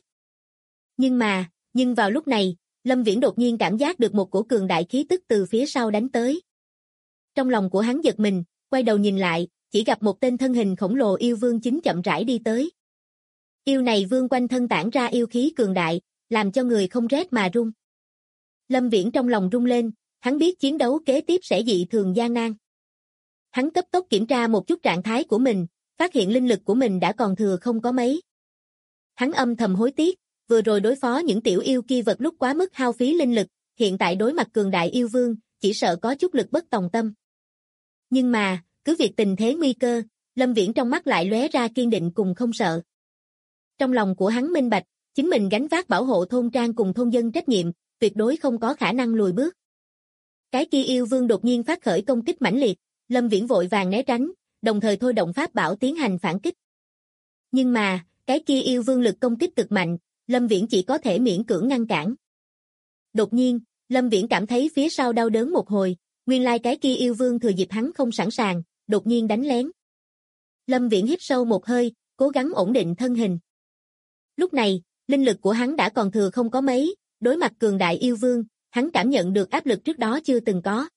Nhưng vào lúc này, Lâm Viễn đột nhiên cảm giác được một cổ cường đại khí tức từ phía sau đánh tới. Trong lòng của hắn giật mình, quay đầu nhìn lại, chỉ gặp một tên thân hình khổng lồ yêu vương chính chậm rãi đi tới. Yêu này vương quanh thân tản ra yêu khí cường đại, làm cho người không rét mà run. Lâm Viễn trong lòng rung lên, hắn biết chiến đấu kế tiếp sẽ dị thường gian nan. Hắn cấp tốc kiểm tra một chút trạng thái của mình, phát hiện linh lực của mình đã còn thừa không có mấy. Hắn âm thầm hối tiếc, vừa rồi đối phó những tiểu yêu kia vật lúc quá mức hao phí linh lực, hiện tại đối mặt cường đại yêu vương, chỉ sợ có chút lực bất tòng tâm. Nhưng mà, cứ việc tình thế nguy cơ, Lâm Viễn trong mắt lại lóe ra kiên định cùng không sợ. Trong lòng của hắn minh bạch, chính mình gánh vác bảo hộ thôn trang cùng thôn dân trách nhiệm, tuyệt đối không có khả năng lùi bước. Cái kia yêu vương đột nhiên phát khởi công kích mãnh liệt, Lâm Viễn vội vàng né tránh, đồng thời thôi động pháp bảo tiến hành phản kích. Nhưng mà, cái kia yêu vương lực công kích cực mạnh, Lâm Viễn chỉ có thể miễn cưỡng ngăn cản. Đột nhiên, Lâm Viễn cảm thấy phía sau đau đớn một hồi, nguyên lai cái kia yêu vương thừa dịp hắn không sẵn sàng, đột nhiên đánh lén. Lâm Viễn hít sâu một hơi, cố gắng ổn định thân hình. Lúc này, linh lực của hắn đã còn thừa không có mấy, đối mặt cường đại yêu vương, hắn cảm nhận được áp lực trước đó chưa từng có.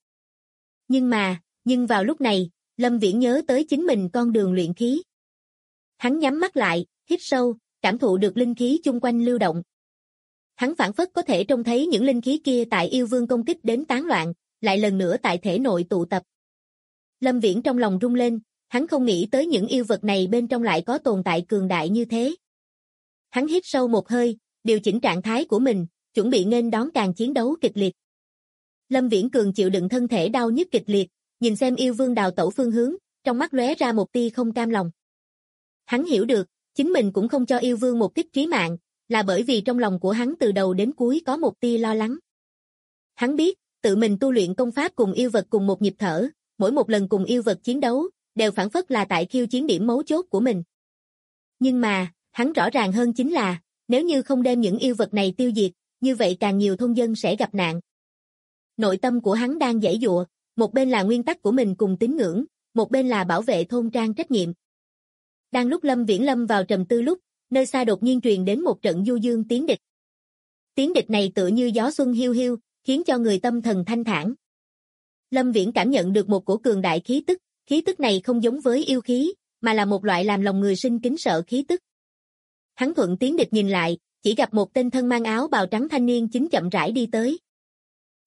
Nhưng vào lúc này, Lâm Viễn nhớ tới chính mình con đường luyện khí. Hắn nhắm mắt lại, hít sâu, cảm thụ được linh khí chung quanh lưu động. Hắn phảng phất có thể trông thấy những linh khí kia tại yêu vương công kích đến tán loạn, lại lần nữa tại thể nội tụ tập. Lâm Viễn trong lòng rung lên, hắn không nghĩ tới những yêu vật này bên trong lại có tồn tại cường đại như thế. Hắn hít sâu một hơi, điều chỉnh trạng thái của mình, chuẩn bị nghênh đón càng chiến đấu kịch liệt. Lâm Viễn cường chịu đựng thân thể đau nhức kịch liệt, nhìn xem yêu vương đào tẩu phương hướng, trong mắt lóe ra một tia không cam lòng. Hắn hiểu được, chính mình cũng không cho yêu vương một kích trí mạng, là bởi vì trong lòng của hắn từ đầu đến cuối có một tia lo lắng. Hắn biết, tự mình tu luyện công pháp cùng yêu vật cùng một nhịp thở, mỗi một lần cùng yêu vật chiến đấu, đều phảng phất là tại khiêu chiến điểm mấu chốt của mình. Nhưng mà, hắn rõ ràng hơn chính là, nếu như không đem những yêu vật này tiêu diệt, như vậy càng nhiều thôn dân sẽ gặp nạn. Nội tâm của hắn đang giãy giụa, một bên là nguyên tắc của mình cùng tín ngưỡng, một bên là bảo vệ thôn trang trách nhiệm. Đang lúc Lâm Viễn lâm vào trầm tư lúc, nơi xa đột nhiên truyền đến một trận du dương tiếng địch. Tiếng địch này tựa như gió xuân hiu hiu, khiến cho người tâm thần thanh thản. Lâm Viễn cảm nhận được một cổ cường đại khí tức này không giống với yêu khí, mà là một loại làm lòng người sinh kính sợ khí tức. Hắn thuận tiếng địch nhìn lại, chỉ gặp một tên thân mang áo bào trắng thanh niên chính chậm rãi đi tới.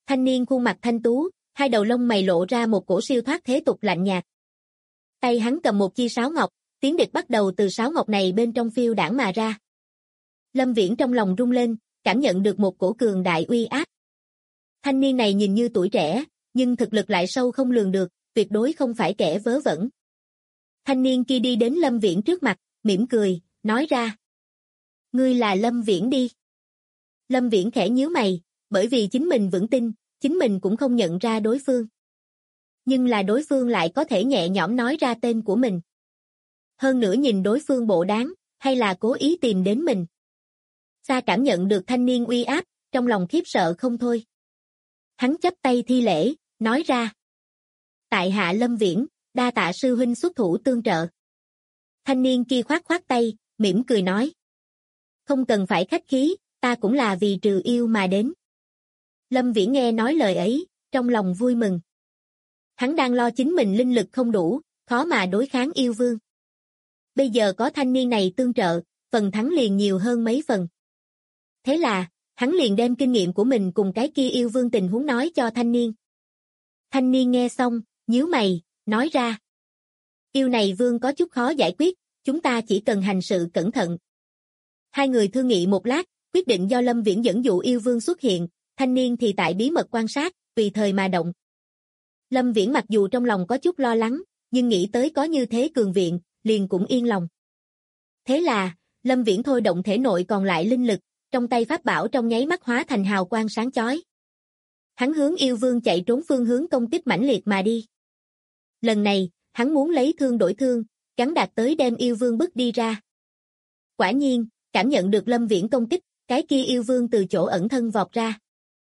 Thanh niên khuôn mặt thanh tú, hai đầu lông mày lộ ra một cổ siêu thoát thế tục lạnh nhạt. Tay hắn cầm một chi sáo ngọc, tiếng địch bắt đầu từ sáo ngọc này bên trong phiêu đãng mà ra. Lâm Viễn trong lòng rung lên, cảm nhận được một cổ cường đại uy áp. Thanh niên này nhìn như tuổi trẻ, nhưng thực lực lại sâu không lường được, tuyệt đối không phải kẻ vớ vẩn. Thanh niên kia đi đến Lâm Viễn trước mặt, mỉm cười, nói ra. Ngươi là Lâm Viễn đi. Lâm Viễn khẽ nhíu mày, bởi vì chính mình vững tin, chính mình cũng không nhận ra đối phương. Nhưng là đối phương lại có thể nhẹ nhõm nói ra tên của mình. Hơn nữa nhìn đối phương bộ dáng, hay là cố ý tìm đến mình. Sa cảm nhận được thanh niên uy áp, trong lòng khiếp sợ không thôi. Hắn chắp tay thi lễ, nói ra. Tại hạ Lâm Viễn, đa tạ sư huynh xuất thủ tương trợ. Thanh niên kia khoát khoát tay, mỉm cười nói. Không cần phải khách khí, ta cũng là vì trừ yêu mà đến. Lâm Viễn nghe nói lời ấy, trong lòng vui mừng. Hắn đang lo chính mình linh lực không đủ, khó mà đối kháng yêu vương. Bây giờ có thanh niên này tương trợ, phần thắng liền nhiều hơn mấy phần. Thế là, hắn liền đem kinh nghiệm của mình cùng cái kia yêu vương tình huống nói cho thanh niên. Thanh niên nghe xong, nhíu mày, nói ra. Yêu này vương có chút khó giải quyết, chúng ta chỉ cần hành sự cẩn thận. Hai người thương nghị một lát, quyết định do Lâm Viễn dẫn dụ yêu vương xuất hiện, thanh niên thì tại bí mật quan sát, tùy thời mà động. Lâm Viễn mặc dù trong lòng có chút lo lắng, nhưng nghĩ tới có như thế cường viện, liền cũng yên lòng. Thế là, Lâm Viễn thôi động thể nội còn lại linh lực, trong tay pháp bảo trong nháy mắt hóa thành hào quang sáng chói. Hắn hướng yêu vương chạy trốn phương hướng công kích mãnh liệt mà đi. Lần này, hắn muốn lấy thương đổi thương, gắn đạt tới đem yêu vương bức đi ra. Quả nhiên, cảm nhận được Lâm Viễn công kích, cái kia yêu vương từ chỗ ẩn thân vọt ra.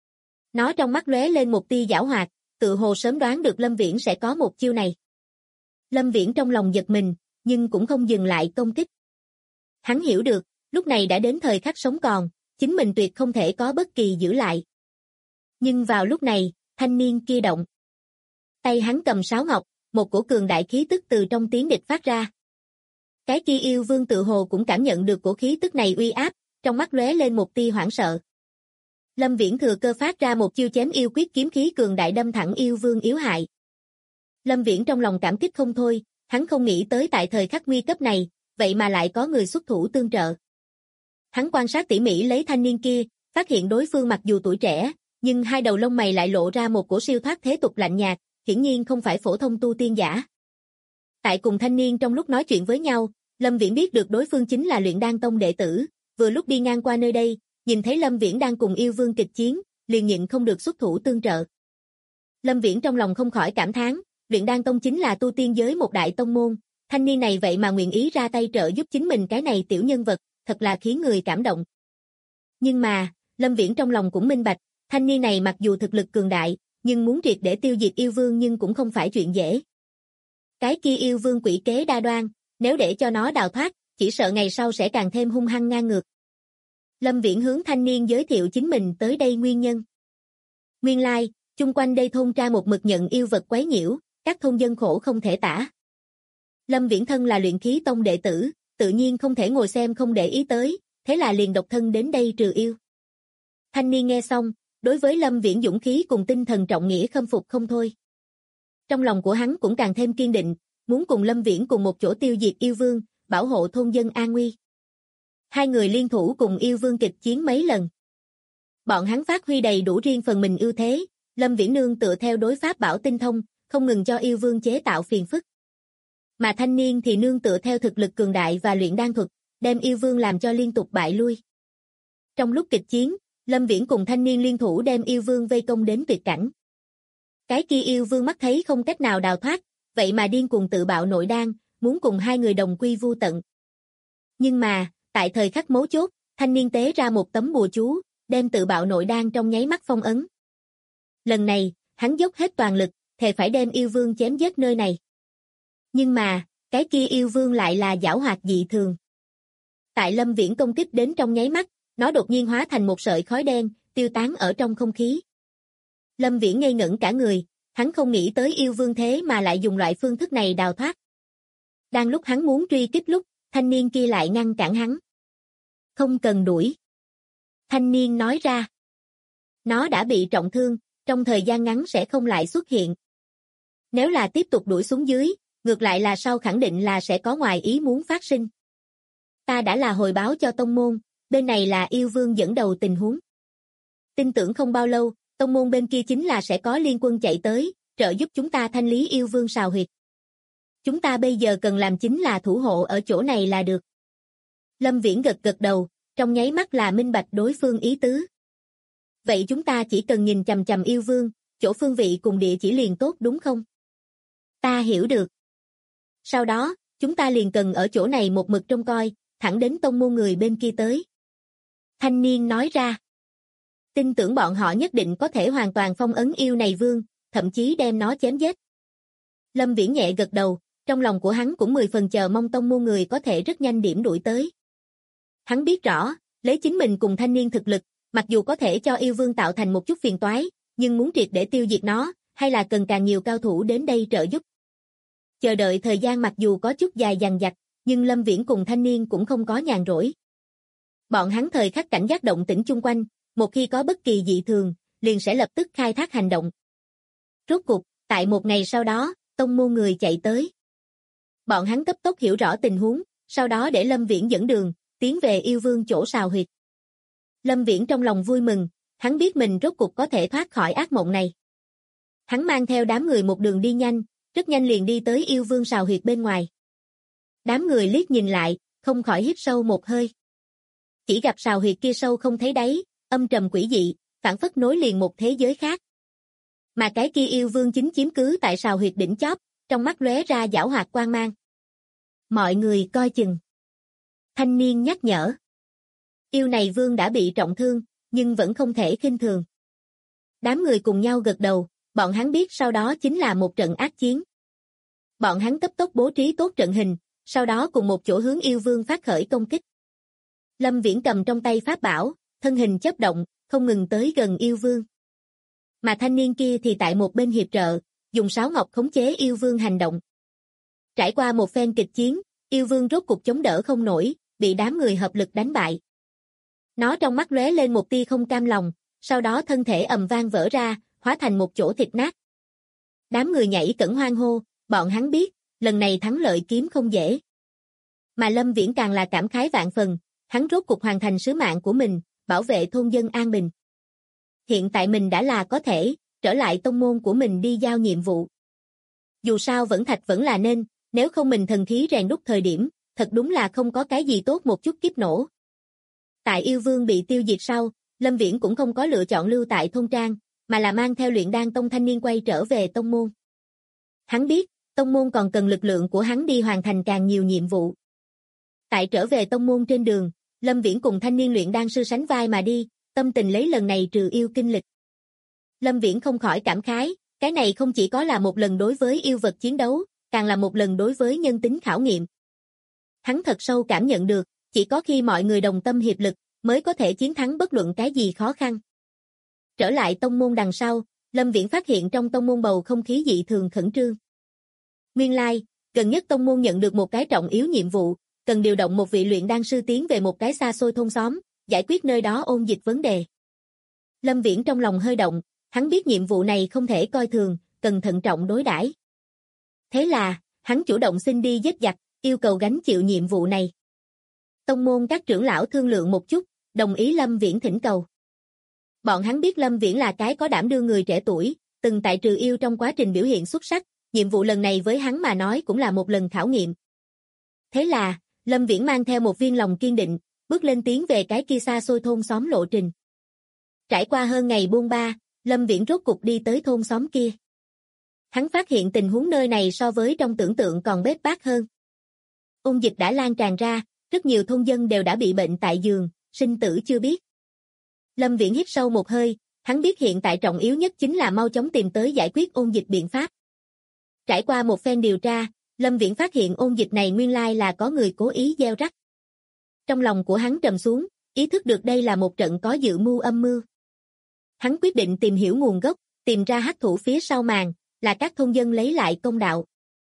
Nó trong mắt lóe lên một tia giảo hoạt, tự hồ sớm đoán được Lâm Viễn sẽ có một chiêu này. Lâm Viễn trong lòng giật mình, nhưng cũng không dừng lại công kích. Hắn hiểu được, lúc này đã đến thời khắc sống còn, chính mình tuyệt không thể có bất kỳ giữ lại. Nhưng vào lúc này, thanh niên kia động. Tay hắn cầm sáo ngọc, một cổ cường đại khí tức từ trong tiếng địch phát ra. Cái kia yêu vương tự hồ cũng cảm nhận được cổ khí tức này uy áp, trong mắt lóe lên một tia hoảng sợ. Lâm Viễn thừa cơ phát ra một chiêu chém yêu quyết kiếm khí cường đại đâm thẳng yêu vương yếu hại. Lâm Viễn trong lòng cảm kích không thôi, hắn không nghĩ tới tại thời khắc nguy cấp này, vậy mà lại có người xuất thủ tương trợ. Hắn quan sát tỉ mỉ lấy thanh niên kia, phát hiện đối phương mặc dù tuổi trẻ, nhưng hai đầu lông mày lại lộ ra một cổ siêu thoát thế tục lạnh nhạt, hiển nhiên không phải phổ thông tu tiên giả. Tại cùng thanh niên trong lúc nói chuyện với nhau, Lâm Viễn biết được đối phương chính là Luyện Đan Tông đệ tử, vừa lúc đi ngang qua nơi đây, nhìn thấy Lâm Viễn đang cùng yêu vương kịch chiến, liền nhịn không được xuất thủ tương trợ. Lâm Viễn trong lòng không khỏi cảm thán, Luyện Đan Tông chính là tu tiên giới một đại tông môn, thanh niên này vậy mà nguyện ý ra tay trợ giúp chính mình cái này tiểu nhân vật, thật là khiến người cảm động. Nhưng mà, Lâm Viễn trong lòng cũng minh bạch, thanh niên này mặc dù thực lực cường đại, nhưng muốn triệt để tiêu diệt yêu vương nhưng cũng không phải chuyện dễ. Cái kia yêu vương quỷ kế đa đoan, nếu để cho nó đào thoát, chỉ sợ ngày sau sẽ càng thêm hung hăng ngang ngược. Lâm Viễn hướng thanh niên giới thiệu chính mình tới đây nguyên nhân. Nguyên lai, chung quanh đây thôn tra một mực nhận yêu vật quấy nhiễu, các thôn dân khổ không thể tả. Lâm Viễn thân là luyện khí tông đệ tử, tự nhiên không thể ngồi xem không để ý tới, thế là liền độc thân đến đây trừ yêu. Thanh niên nghe xong, đối với Lâm Viễn dũng khí cùng tinh thần trọng nghĩa khâm phục không thôi. Trong lòng của hắn cũng càng thêm kiên định, muốn cùng Lâm Viễn cùng một chỗ tiêu diệt yêu vương, bảo hộ thôn dân an nguy. Hai người liên thủ cùng yêu vương kịch chiến mấy lần. Bọn hắn phát huy đầy đủ riêng phần mình ưu thế, Lâm Viễn nương tựa theo đối pháp bảo tinh thông, không ngừng cho yêu vương chế tạo phiền phức. Mà thanh niên thì nương tựa theo thực lực cường đại và luyện đan thuật, đem yêu vương làm cho liên tục bại lui. Trong lúc kịch chiến, Lâm Viễn cùng thanh niên liên thủ đem yêu vương vây công đến tuyệt cảnh. Cái kia yêu vương mắt thấy không cách nào đào thoát, vậy mà điên cuồng tự bạo nội đan, muốn cùng hai người đồng quy vu tận. Nhưng mà, tại thời khắc mấu chốt, thanh niên tế ra một tấm bùa chú, đem tự bạo nội đan trong nháy mắt phong ấn. Lần này, hắn dốc hết toàn lực, thề phải đem yêu vương chém giết nơi này. Nhưng mà, cái kia yêu vương lại là giảo hoạt dị thường. Tại Lâm Viễn công kích đến trong nháy mắt, nó đột nhiên hóa thành một sợi khói đen, tiêu tán ở trong không khí. Lâm Viễn ngây ngẩn cả người, hắn không nghĩ tới yêu vương thế mà lại dùng loại phương thức này đào thoát. Đang lúc hắn muốn truy kích lúc, thanh niên kia lại ngăn cản hắn. Không cần đuổi. Thanh niên nói ra. Nó đã bị trọng thương, trong thời gian ngắn sẽ không lại xuất hiện. Nếu là tiếp tục đuổi xuống dưới, ngược lại là sau khẳng định là sẽ có ngoài ý muốn phát sinh. Ta đã là hồi báo cho tông môn, bên này là yêu vương dẫn đầu tình huống. Tin tưởng không bao lâu, tông môn bên kia chính là sẽ có liên quân chạy tới, trợ giúp chúng ta thanh lý yêu vương sào huyệt. Chúng ta bây giờ cần làm chính là thủ hộ ở chỗ này là được. Lâm Viễn gật gật đầu, trong nháy mắt là minh bạch đối phương ý tứ. Vậy chúng ta chỉ cần nhìn chằm chằm yêu vương, chỗ phương vị cùng địa chỉ liền tốt đúng không? Ta hiểu được. Sau đó, chúng ta liền cần ở chỗ này một mực trông coi, thẳng đến tông môn người bên kia tới. Thanh niên nói ra. Tin tưởng bọn họ nhất định có thể hoàn toàn phong ấn yêu này vương, thậm chí đem nó chém giết. Lâm Viễn nhẹ gật đầu, trong lòng của hắn cũng 10 phần chờ mong tông môn người có thể rất nhanh điểm đuổi tới. Hắn biết rõ, lấy chính mình cùng thanh niên thực lực, mặc dù có thể cho yêu vương tạo thành một chút phiền toái, nhưng muốn triệt để tiêu diệt nó, hay là cần càng nhiều cao thủ đến đây trợ giúp. Chờ đợi thời gian mặc dù có chút dài dằng dặc, nhưng Lâm Viễn cùng thanh niên cũng không có nhàn rỗi. Bọn hắn thời khắc cảnh giác động tĩnh chung quanh, một khi có bất kỳ dị thường, liền sẽ lập tức khai thác hành động. Rốt cục, tại một ngày sau đó, tông môn người chạy tới. Bọn hắn cấp tốc hiểu rõ tình huống, sau đó để Lâm Viễn dẫn đường, tiến về yêu vương chỗ sào huyệt. Lâm Viễn trong lòng vui mừng, hắn biết mình rốt cục có thể thoát khỏi ác mộng này. Hắn mang theo đám người một đường đi nhanh, rất nhanh liền đi tới yêu vương sào huyệt bên ngoài. Đám người liếc nhìn lại, không khỏi hít sâu một hơi. Chỉ gặp sào huyệt kia sâu không thấy đáy, âm trầm quỷ dị, phảng phất nối liền một thế giới khác. Mà cái kia yêu vương chính chiếm cứ tại sào huyệt đỉnh chóp, trong mắt lóe ra giảo hoạt quang mang. Mọi người coi chừng. Thanh niên nhắc nhở. Yêu này vương đã bị trọng thương, nhưng vẫn không thể khinh thường. Đám người cùng nhau gật đầu, bọn hắn biết sau đó chính là một trận ác chiến. Bọn hắn cấp tốc bố trí tốt trận hình, sau đó cùng một chỗ hướng yêu vương phát khởi công kích. Lâm Viễn cầm trong tay pháp bảo, thân hình chớp động, không ngừng tới gần yêu vương. Mà thanh niên kia thì tại một bên hiệp trợ, dùng sáo ngọc khống chế yêu vương hành động. Trải qua một phen kịch chiến, yêu vương rốt cục chống đỡ không nổi, bị đám người hợp lực đánh bại. Nó trong mắt lóe lên một tia không cam lòng, sau đó thân thể ầm vang vỡ ra, hóa thành một chỗ thịt nát. Đám người nhảy cẫng hoan hô, bọn hắn biết, lần này thắng lợi kiếm không dễ. Mà Lâm Viễn càng là cảm khái vạn phần, hắn rốt cục hoàn thành sứ mạng của mình, bảo vệ thôn dân an bình. Hiện tại mình đã là có thể, trở lại tông môn của mình đi giao nhiệm vụ. Dù sao vẫn thạch vẫn là nên, nếu không mình thần khí rèn đúc thời điểm, thật đúng là không có cái gì tốt một chút kiếp nổ. Tại yêu vương bị tiêu diệt sau, Lâm Viễn cũng không có lựa chọn lưu tại thôn trang, mà là mang theo luyện đan tông thanh niên quay trở về tông môn. Hắn biết, tông môn còn cần lực lượng của hắn đi hoàn thành càng nhiều nhiệm vụ. Tại trở về tông môn trên đường, Lâm Viễn cùng thanh niên luyện đan sư sánh vai mà đi, tâm tình lấy lần này trừ yêu kinh lịch. Lâm Viễn không khỏi cảm khái, cái này không chỉ có là một lần đối với yêu vật chiến đấu, càng là một lần đối với nhân tính khảo nghiệm. Hắn thật sâu cảm nhận được, chỉ có khi mọi người đồng tâm hiệp lực, mới có thể chiến thắng bất luận cái gì khó khăn. Trở lại tông môn đằng sau, Lâm Viễn phát hiện trong tông môn bầu không khí dị thường khẩn trương. Nguyên lai, gần nhất tông môn nhận được một cái trọng yếu nhiệm vụ, cần điều động một vị luyện đan sư tiến về một cái xa xôi thôn xóm, giải quyết nơi đó ôn dịch vấn đề. Lâm Viễn trong lòng hơi động, hắn biết nhiệm vụ này không thể coi thường, cần thận trọng đối đãi. Thế là, hắn chủ động xin đi giết giặc, yêu cầu gánh chịu nhiệm vụ này. Tông môn các trưởng lão thương lượng một chút, đồng ý Lâm Viễn thỉnh cầu. Bọn hắn biết Lâm Viễn là cái có đảm đương người trẻ tuổi, từng tại trừ yêu trong quá trình biểu hiện xuất sắc, nhiệm vụ lần này với hắn mà nói cũng là một lần khảo nghiệm. Thế là, Lâm Viễn mang theo một viên lòng kiên định, bước lên tiến về cái kia xa xôi thôn xóm lộ trình. Trải qua hơn ngày buôn ba, Lâm Viễn rốt cục đi tới thôn xóm kia. Hắn phát hiện tình huống nơi này so với trong tưởng tượng còn bết bát hơn. Ôn dịch đã lan tràn ra, rất nhiều thôn dân đều đã bị bệnh tại giường, sinh tử chưa biết. Lâm Viễn hít sâu một hơi, hắn biết hiện tại trọng yếu nhất chính là mau chóng tìm tới giải quyết ôn dịch biện pháp. Trải qua một phen điều tra, Lâm Viễn phát hiện ôn dịch này nguyên lai là có người cố ý gieo rắc. Trong lòng của hắn trầm xuống, ý thức được đây là một trận có dự mưu âm mưu. Hắn quyết định tìm hiểu nguồn gốc, tìm ra hắc thủ phía sau màn, là các thôn dân lấy lại công đạo.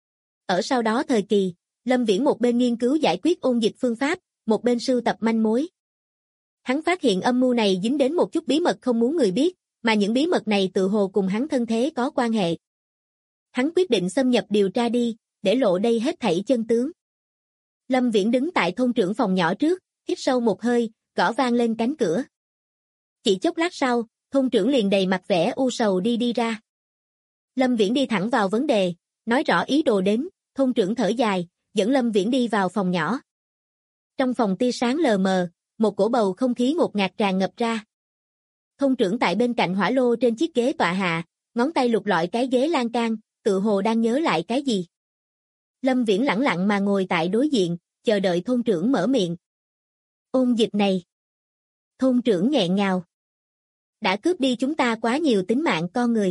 Ở sau đó thời kỳ, Lâm Viễn một bên nghiên cứu giải quyết ôn dịch phương pháp, một bên sưu tập manh mối. Hắn phát hiện âm mưu này dính đến một chút bí mật không muốn người biết, mà những bí mật này tự hồ cùng hắn thân thế có quan hệ. Hắn quyết định xâm nhập điều tra đi, để lộ đây hết thảy chân tướng. Lâm Viễn đứng tại thôn trưởng phòng nhỏ trước, hít sâu một hơi, gõ vang lên cánh cửa. Chỉ chốc lát sau, thôn trưởng liền đầy mặt vẻ u sầu đi ra. Lâm Viễn đi thẳng vào vấn đề, nói rõ ý đồ đến, thôn trưởng thở dài, dẫn Lâm Viễn đi vào phòng nhỏ. Trong phòng tia sáng lờ mờ, một cổ bầu không khí ngột ngạt tràn ngập ra. Thôn trưởng tại bên cạnh hỏa lô trên chiếc ghế tọa hạ, ngón tay lục lọi cái ghế lan can, tự hồ đang nhớ lại cái gì. Lâm Viễn lẳng lặng mà ngồi tại đối diện, chờ đợi thôn trưởng mở miệng. Ôn dịch này. Thôn trưởng nghẹn ngào. Đã cướp đi chúng ta quá nhiều tính mạng con người.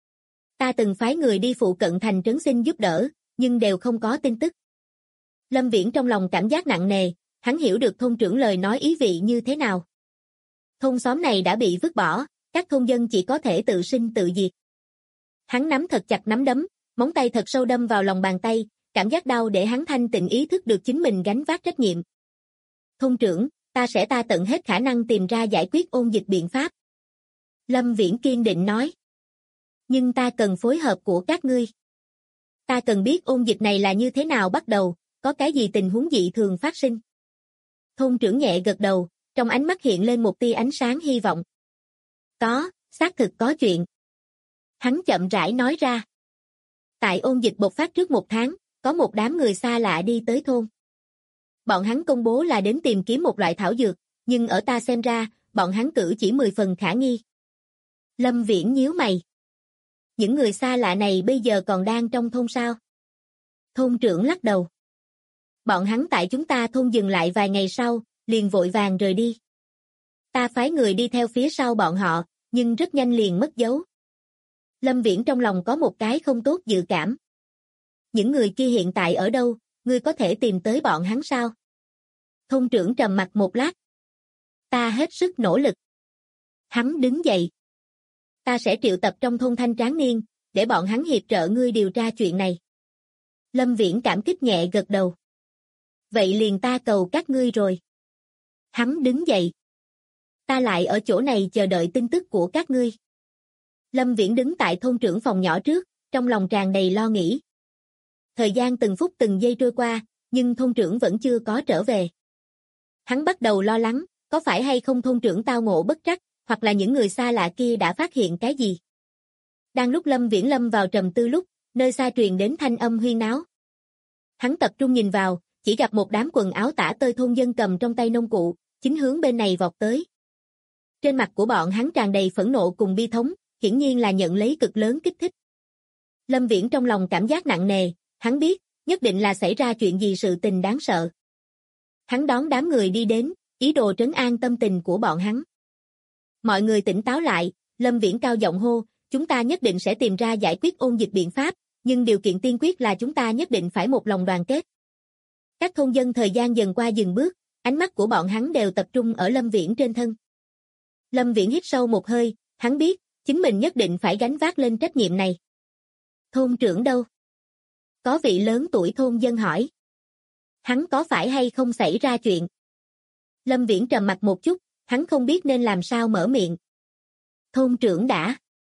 Ta từng phái người đi phụ cận thành trấn xin giúp đỡ, nhưng đều không có tin tức. Lâm Viễn trong lòng cảm giác nặng nề, hắn hiểu được thôn trưởng lời nói ý vị như thế nào. Thôn xóm này đã bị vứt bỏ, các thôn dân chỉ có thể tự sinh tự diệt. Hắn nắm thật chặt nắm đấm, móng tay thật sâu đâm vào lòng bàn tay, cảm giác đau để hắn thanh tịnh ý thức được chính mình gánh vác trách nhiệm. Thôn trưởng, ta sẽ tận hết khả năng tìm ra giải quyết ôn dịch biện pháp. Lâm Viễn kiên định nói. Nhưng ta cần phối hợp của các ngươi. Ta cần biết ôn dịch này là như thế nào bắt đầu, có cái gì tình huống dị thường phát sinh. Thôn trưởng nhẹ gật đầu, trong ánh mắt hiện lên một tia ánh sáng hy vọng. Có, xác thực có chuyện. Hắn chậm rãi nói ra. Tại ôn dịch bộc phát trước 1 tháng, có một đám người xa lạ đi tới thôn. Bọn hắn công bố là đến tìm kiếm một loại thảo dược, nhưng ở ta xem ra, bọn hắn cử chỉ 10 phần khả nghi. Lâm Viễn nhíu mày. Những người xa lạ này bây giờ còn đang trong thôn sao? Thôn trưởng lắc đầu. Bọn hắn tại chúng ta thôn dừng lại vài ngày sau, liền vội vàng rời đi. Ta phái người đi theo phía sau bọn họ, nhưng rất nhanh liền mất dấu. Lâm Viễn trong lòng có một cái không tốt dự cảm. Những người kia hiện tại ở đâu, ngươi có thể tìm tới bọn hắn sao? Thôn trưởng trầm mặc một lát. Ta hết sức nỗ lực. Hắn đứng dậy. Ta sẽ triệu tập trong thôn thanh tráng niên, để bọn hắn hiệp trợ ngươi điều tra chuyện này. Lâm Viễn cảm kích nhẹ gật đầu. Vậy liền ta cầu các ngươi rồi. Hắn đứng dậy. Ta lại ở chỗ này chờ đợi tin tức của các ngươi. Lâm Viễn đứng tại thôn trưởng phòng nhỏ trước, trong lòng tràn đầy lo nghĩ. Thời gian từng phút từng giây trôi qua, nhưng thôn trưởng vẫn chưa có trở về. Hắn bắt đầu lo lắng, có phải hay không thôn trưởng tao ngộ bất trắc, hoặc là những người xa lạ kia đã phát hiện cái gì. Đang lúc Lâm Viễn lâm vào trầm tư lúc, nơi xa truyền đến thanh âm huyên náo. Hắn tập trung nhìn vào, chỉ gặp một đám quần áo tả tơi thôn dân cầm trong tay nông cụ, chính hướng bên này vọt tới. Trên mặt của bọn hắn tràn đầy phẫn nộ cùng bi thống, hiển nhiên là nhận lấy cực lớn kích thích. Lâm Viễn trong lòng cảm giác nặng nề, hắn biết, nhất định là xảy ra chuyện gì sự tình đáng sợ. Hắn đón đám người đi đến, ý đồ trấn an tâm tình của bọn hắn. Mọi người tỉnh táo lại, Lâm Viễn cao giọng hô, chúng ta nhất định sẽ tìm ra giải quyết ôn dịch biện pháp, nhưng điều kiện tiên quyết là chúng ta nhất định phải một lòng đoàn kết. Các thôn dân thời gian dần qua dừng bước, ánh mắt của bọn hắn đều tập trung ở Lâm Viễn trên thân. Lâm Viễn hít sâu một hơi, hắn biết, chính mình nhất định phải gánh vác lên trách nhiệm này. Thôn trưởng đâu? Có vị lớn tuổi thôn dân hỏi. Hắn có phải hay không xảy ra chuyện? Lâm Viễn trầm mặt một chút, hắn không biết nên làm sao mở miệng. Thôn trưởng đã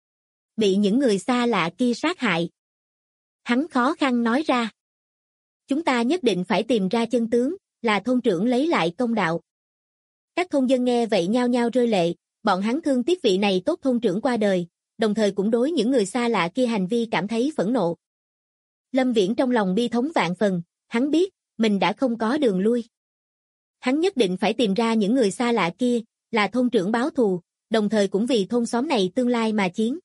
bị những người xa lạ kia sát hại. Hắn khó khăn nói ra. Chúng ta nhất định phải tìm ra chân tướng, là thôn trưởng lấy lại công đạo. Các thôn dân nghe vậy nhao nhao rơi lệ, bọn hắn thương tiếc vị này tốt thôn trưởng qua đời, đồng thời cũng đối những người xa lạ kia hành vi cảm thấy phẫn nộ. Lâm Viễn trong lòng bi thống vạn phần, hắn biết, mình đã không có đường lui. Hắn nhất định phải tìm ra những người xa lạ kia, là thôn trưởng báo thù, đồng thời cũng vì thôn xóm này tương lai mà chiến.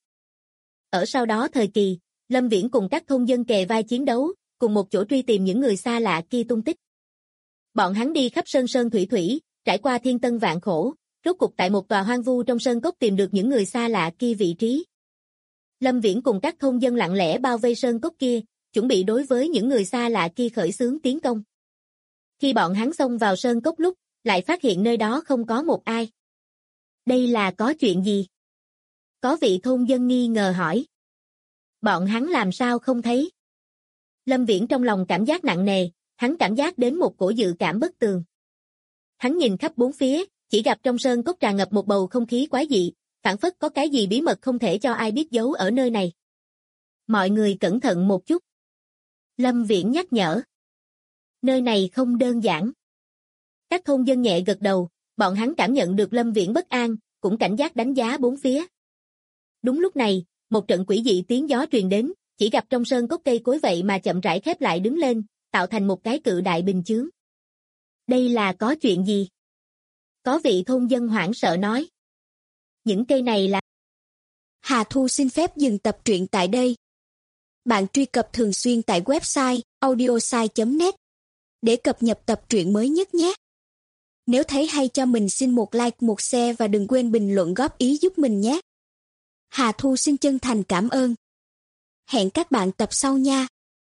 Ở sau đó thời kỳ, Lâm Viễn cùng các thôn dân kề vai chiến đấu, cùng một chỗ truy tìm những người xa lạ kia tung tích. Bọn hắn đi khắp sơn sơn thủy thủy, trải qua thiên tân vạn khổ, rốt cục tại một tòa hoang vu trong sơn cốc tìm được những người xa lạ kia vị trí. Lâm Viễn cùng các thôn dân lặng lẽ bao vây sơn cốc kia, chuẩn bị đối với những người xa lạ kia khởi xướng tiến công. Khi bọn hắn xông vào sơn cốc lúc, lại phát hiện nơi đó không có một ai. Đây là có chuyện gì? Có vị thôn dân nghi ngờ hỏi. Bọn hắn làm sao không thấy? Lâm Viễn trong lòng cảm giác nặng nề, hắn cảm giác đến một cổ dự cảm bất tường. Hắn nhìn khắp bốn phía, chỉ gặp trong sơn cốc tràn ngập một bầu không khí quái dị, phảng phất có cái gì bí mật không thể cho ai biết giấu ở nơi này. Mọi người cẩn thận một chút. Lâm Viễn nhắc nhở. Nơi này không đơn giản. Các thôn dân nhẹ gật đầu, bọn hắn cảm nhận được Lâm Viễn bất an, cũng cảnh giác đánh giá bốn phía. Đúng lúc này, một trận quỷ dị tiếng gió truyền đến, chỉ gặp trong sơn cốc cây cối vậy mà chậm rãi khép lại đứng lên, tạo thành một cái cự đại bình chướng. Đây là có chuyện gì? Có vị thôn dân hoảng sợ nói. Những cây này là... Hà Thu xin phép dừng tập truyện tại đây. Bạn truy cập thường xuyên tại website audiosai.net để cập nhật tập truyện mới nhất nhé. Nếu thấy hay cho mình xin một like, một share và đừng quên bình luận góp ý giúp mình nhé. Hà Thu xin chân thành cảm ơn. Hẹn các bạn tập sau nha.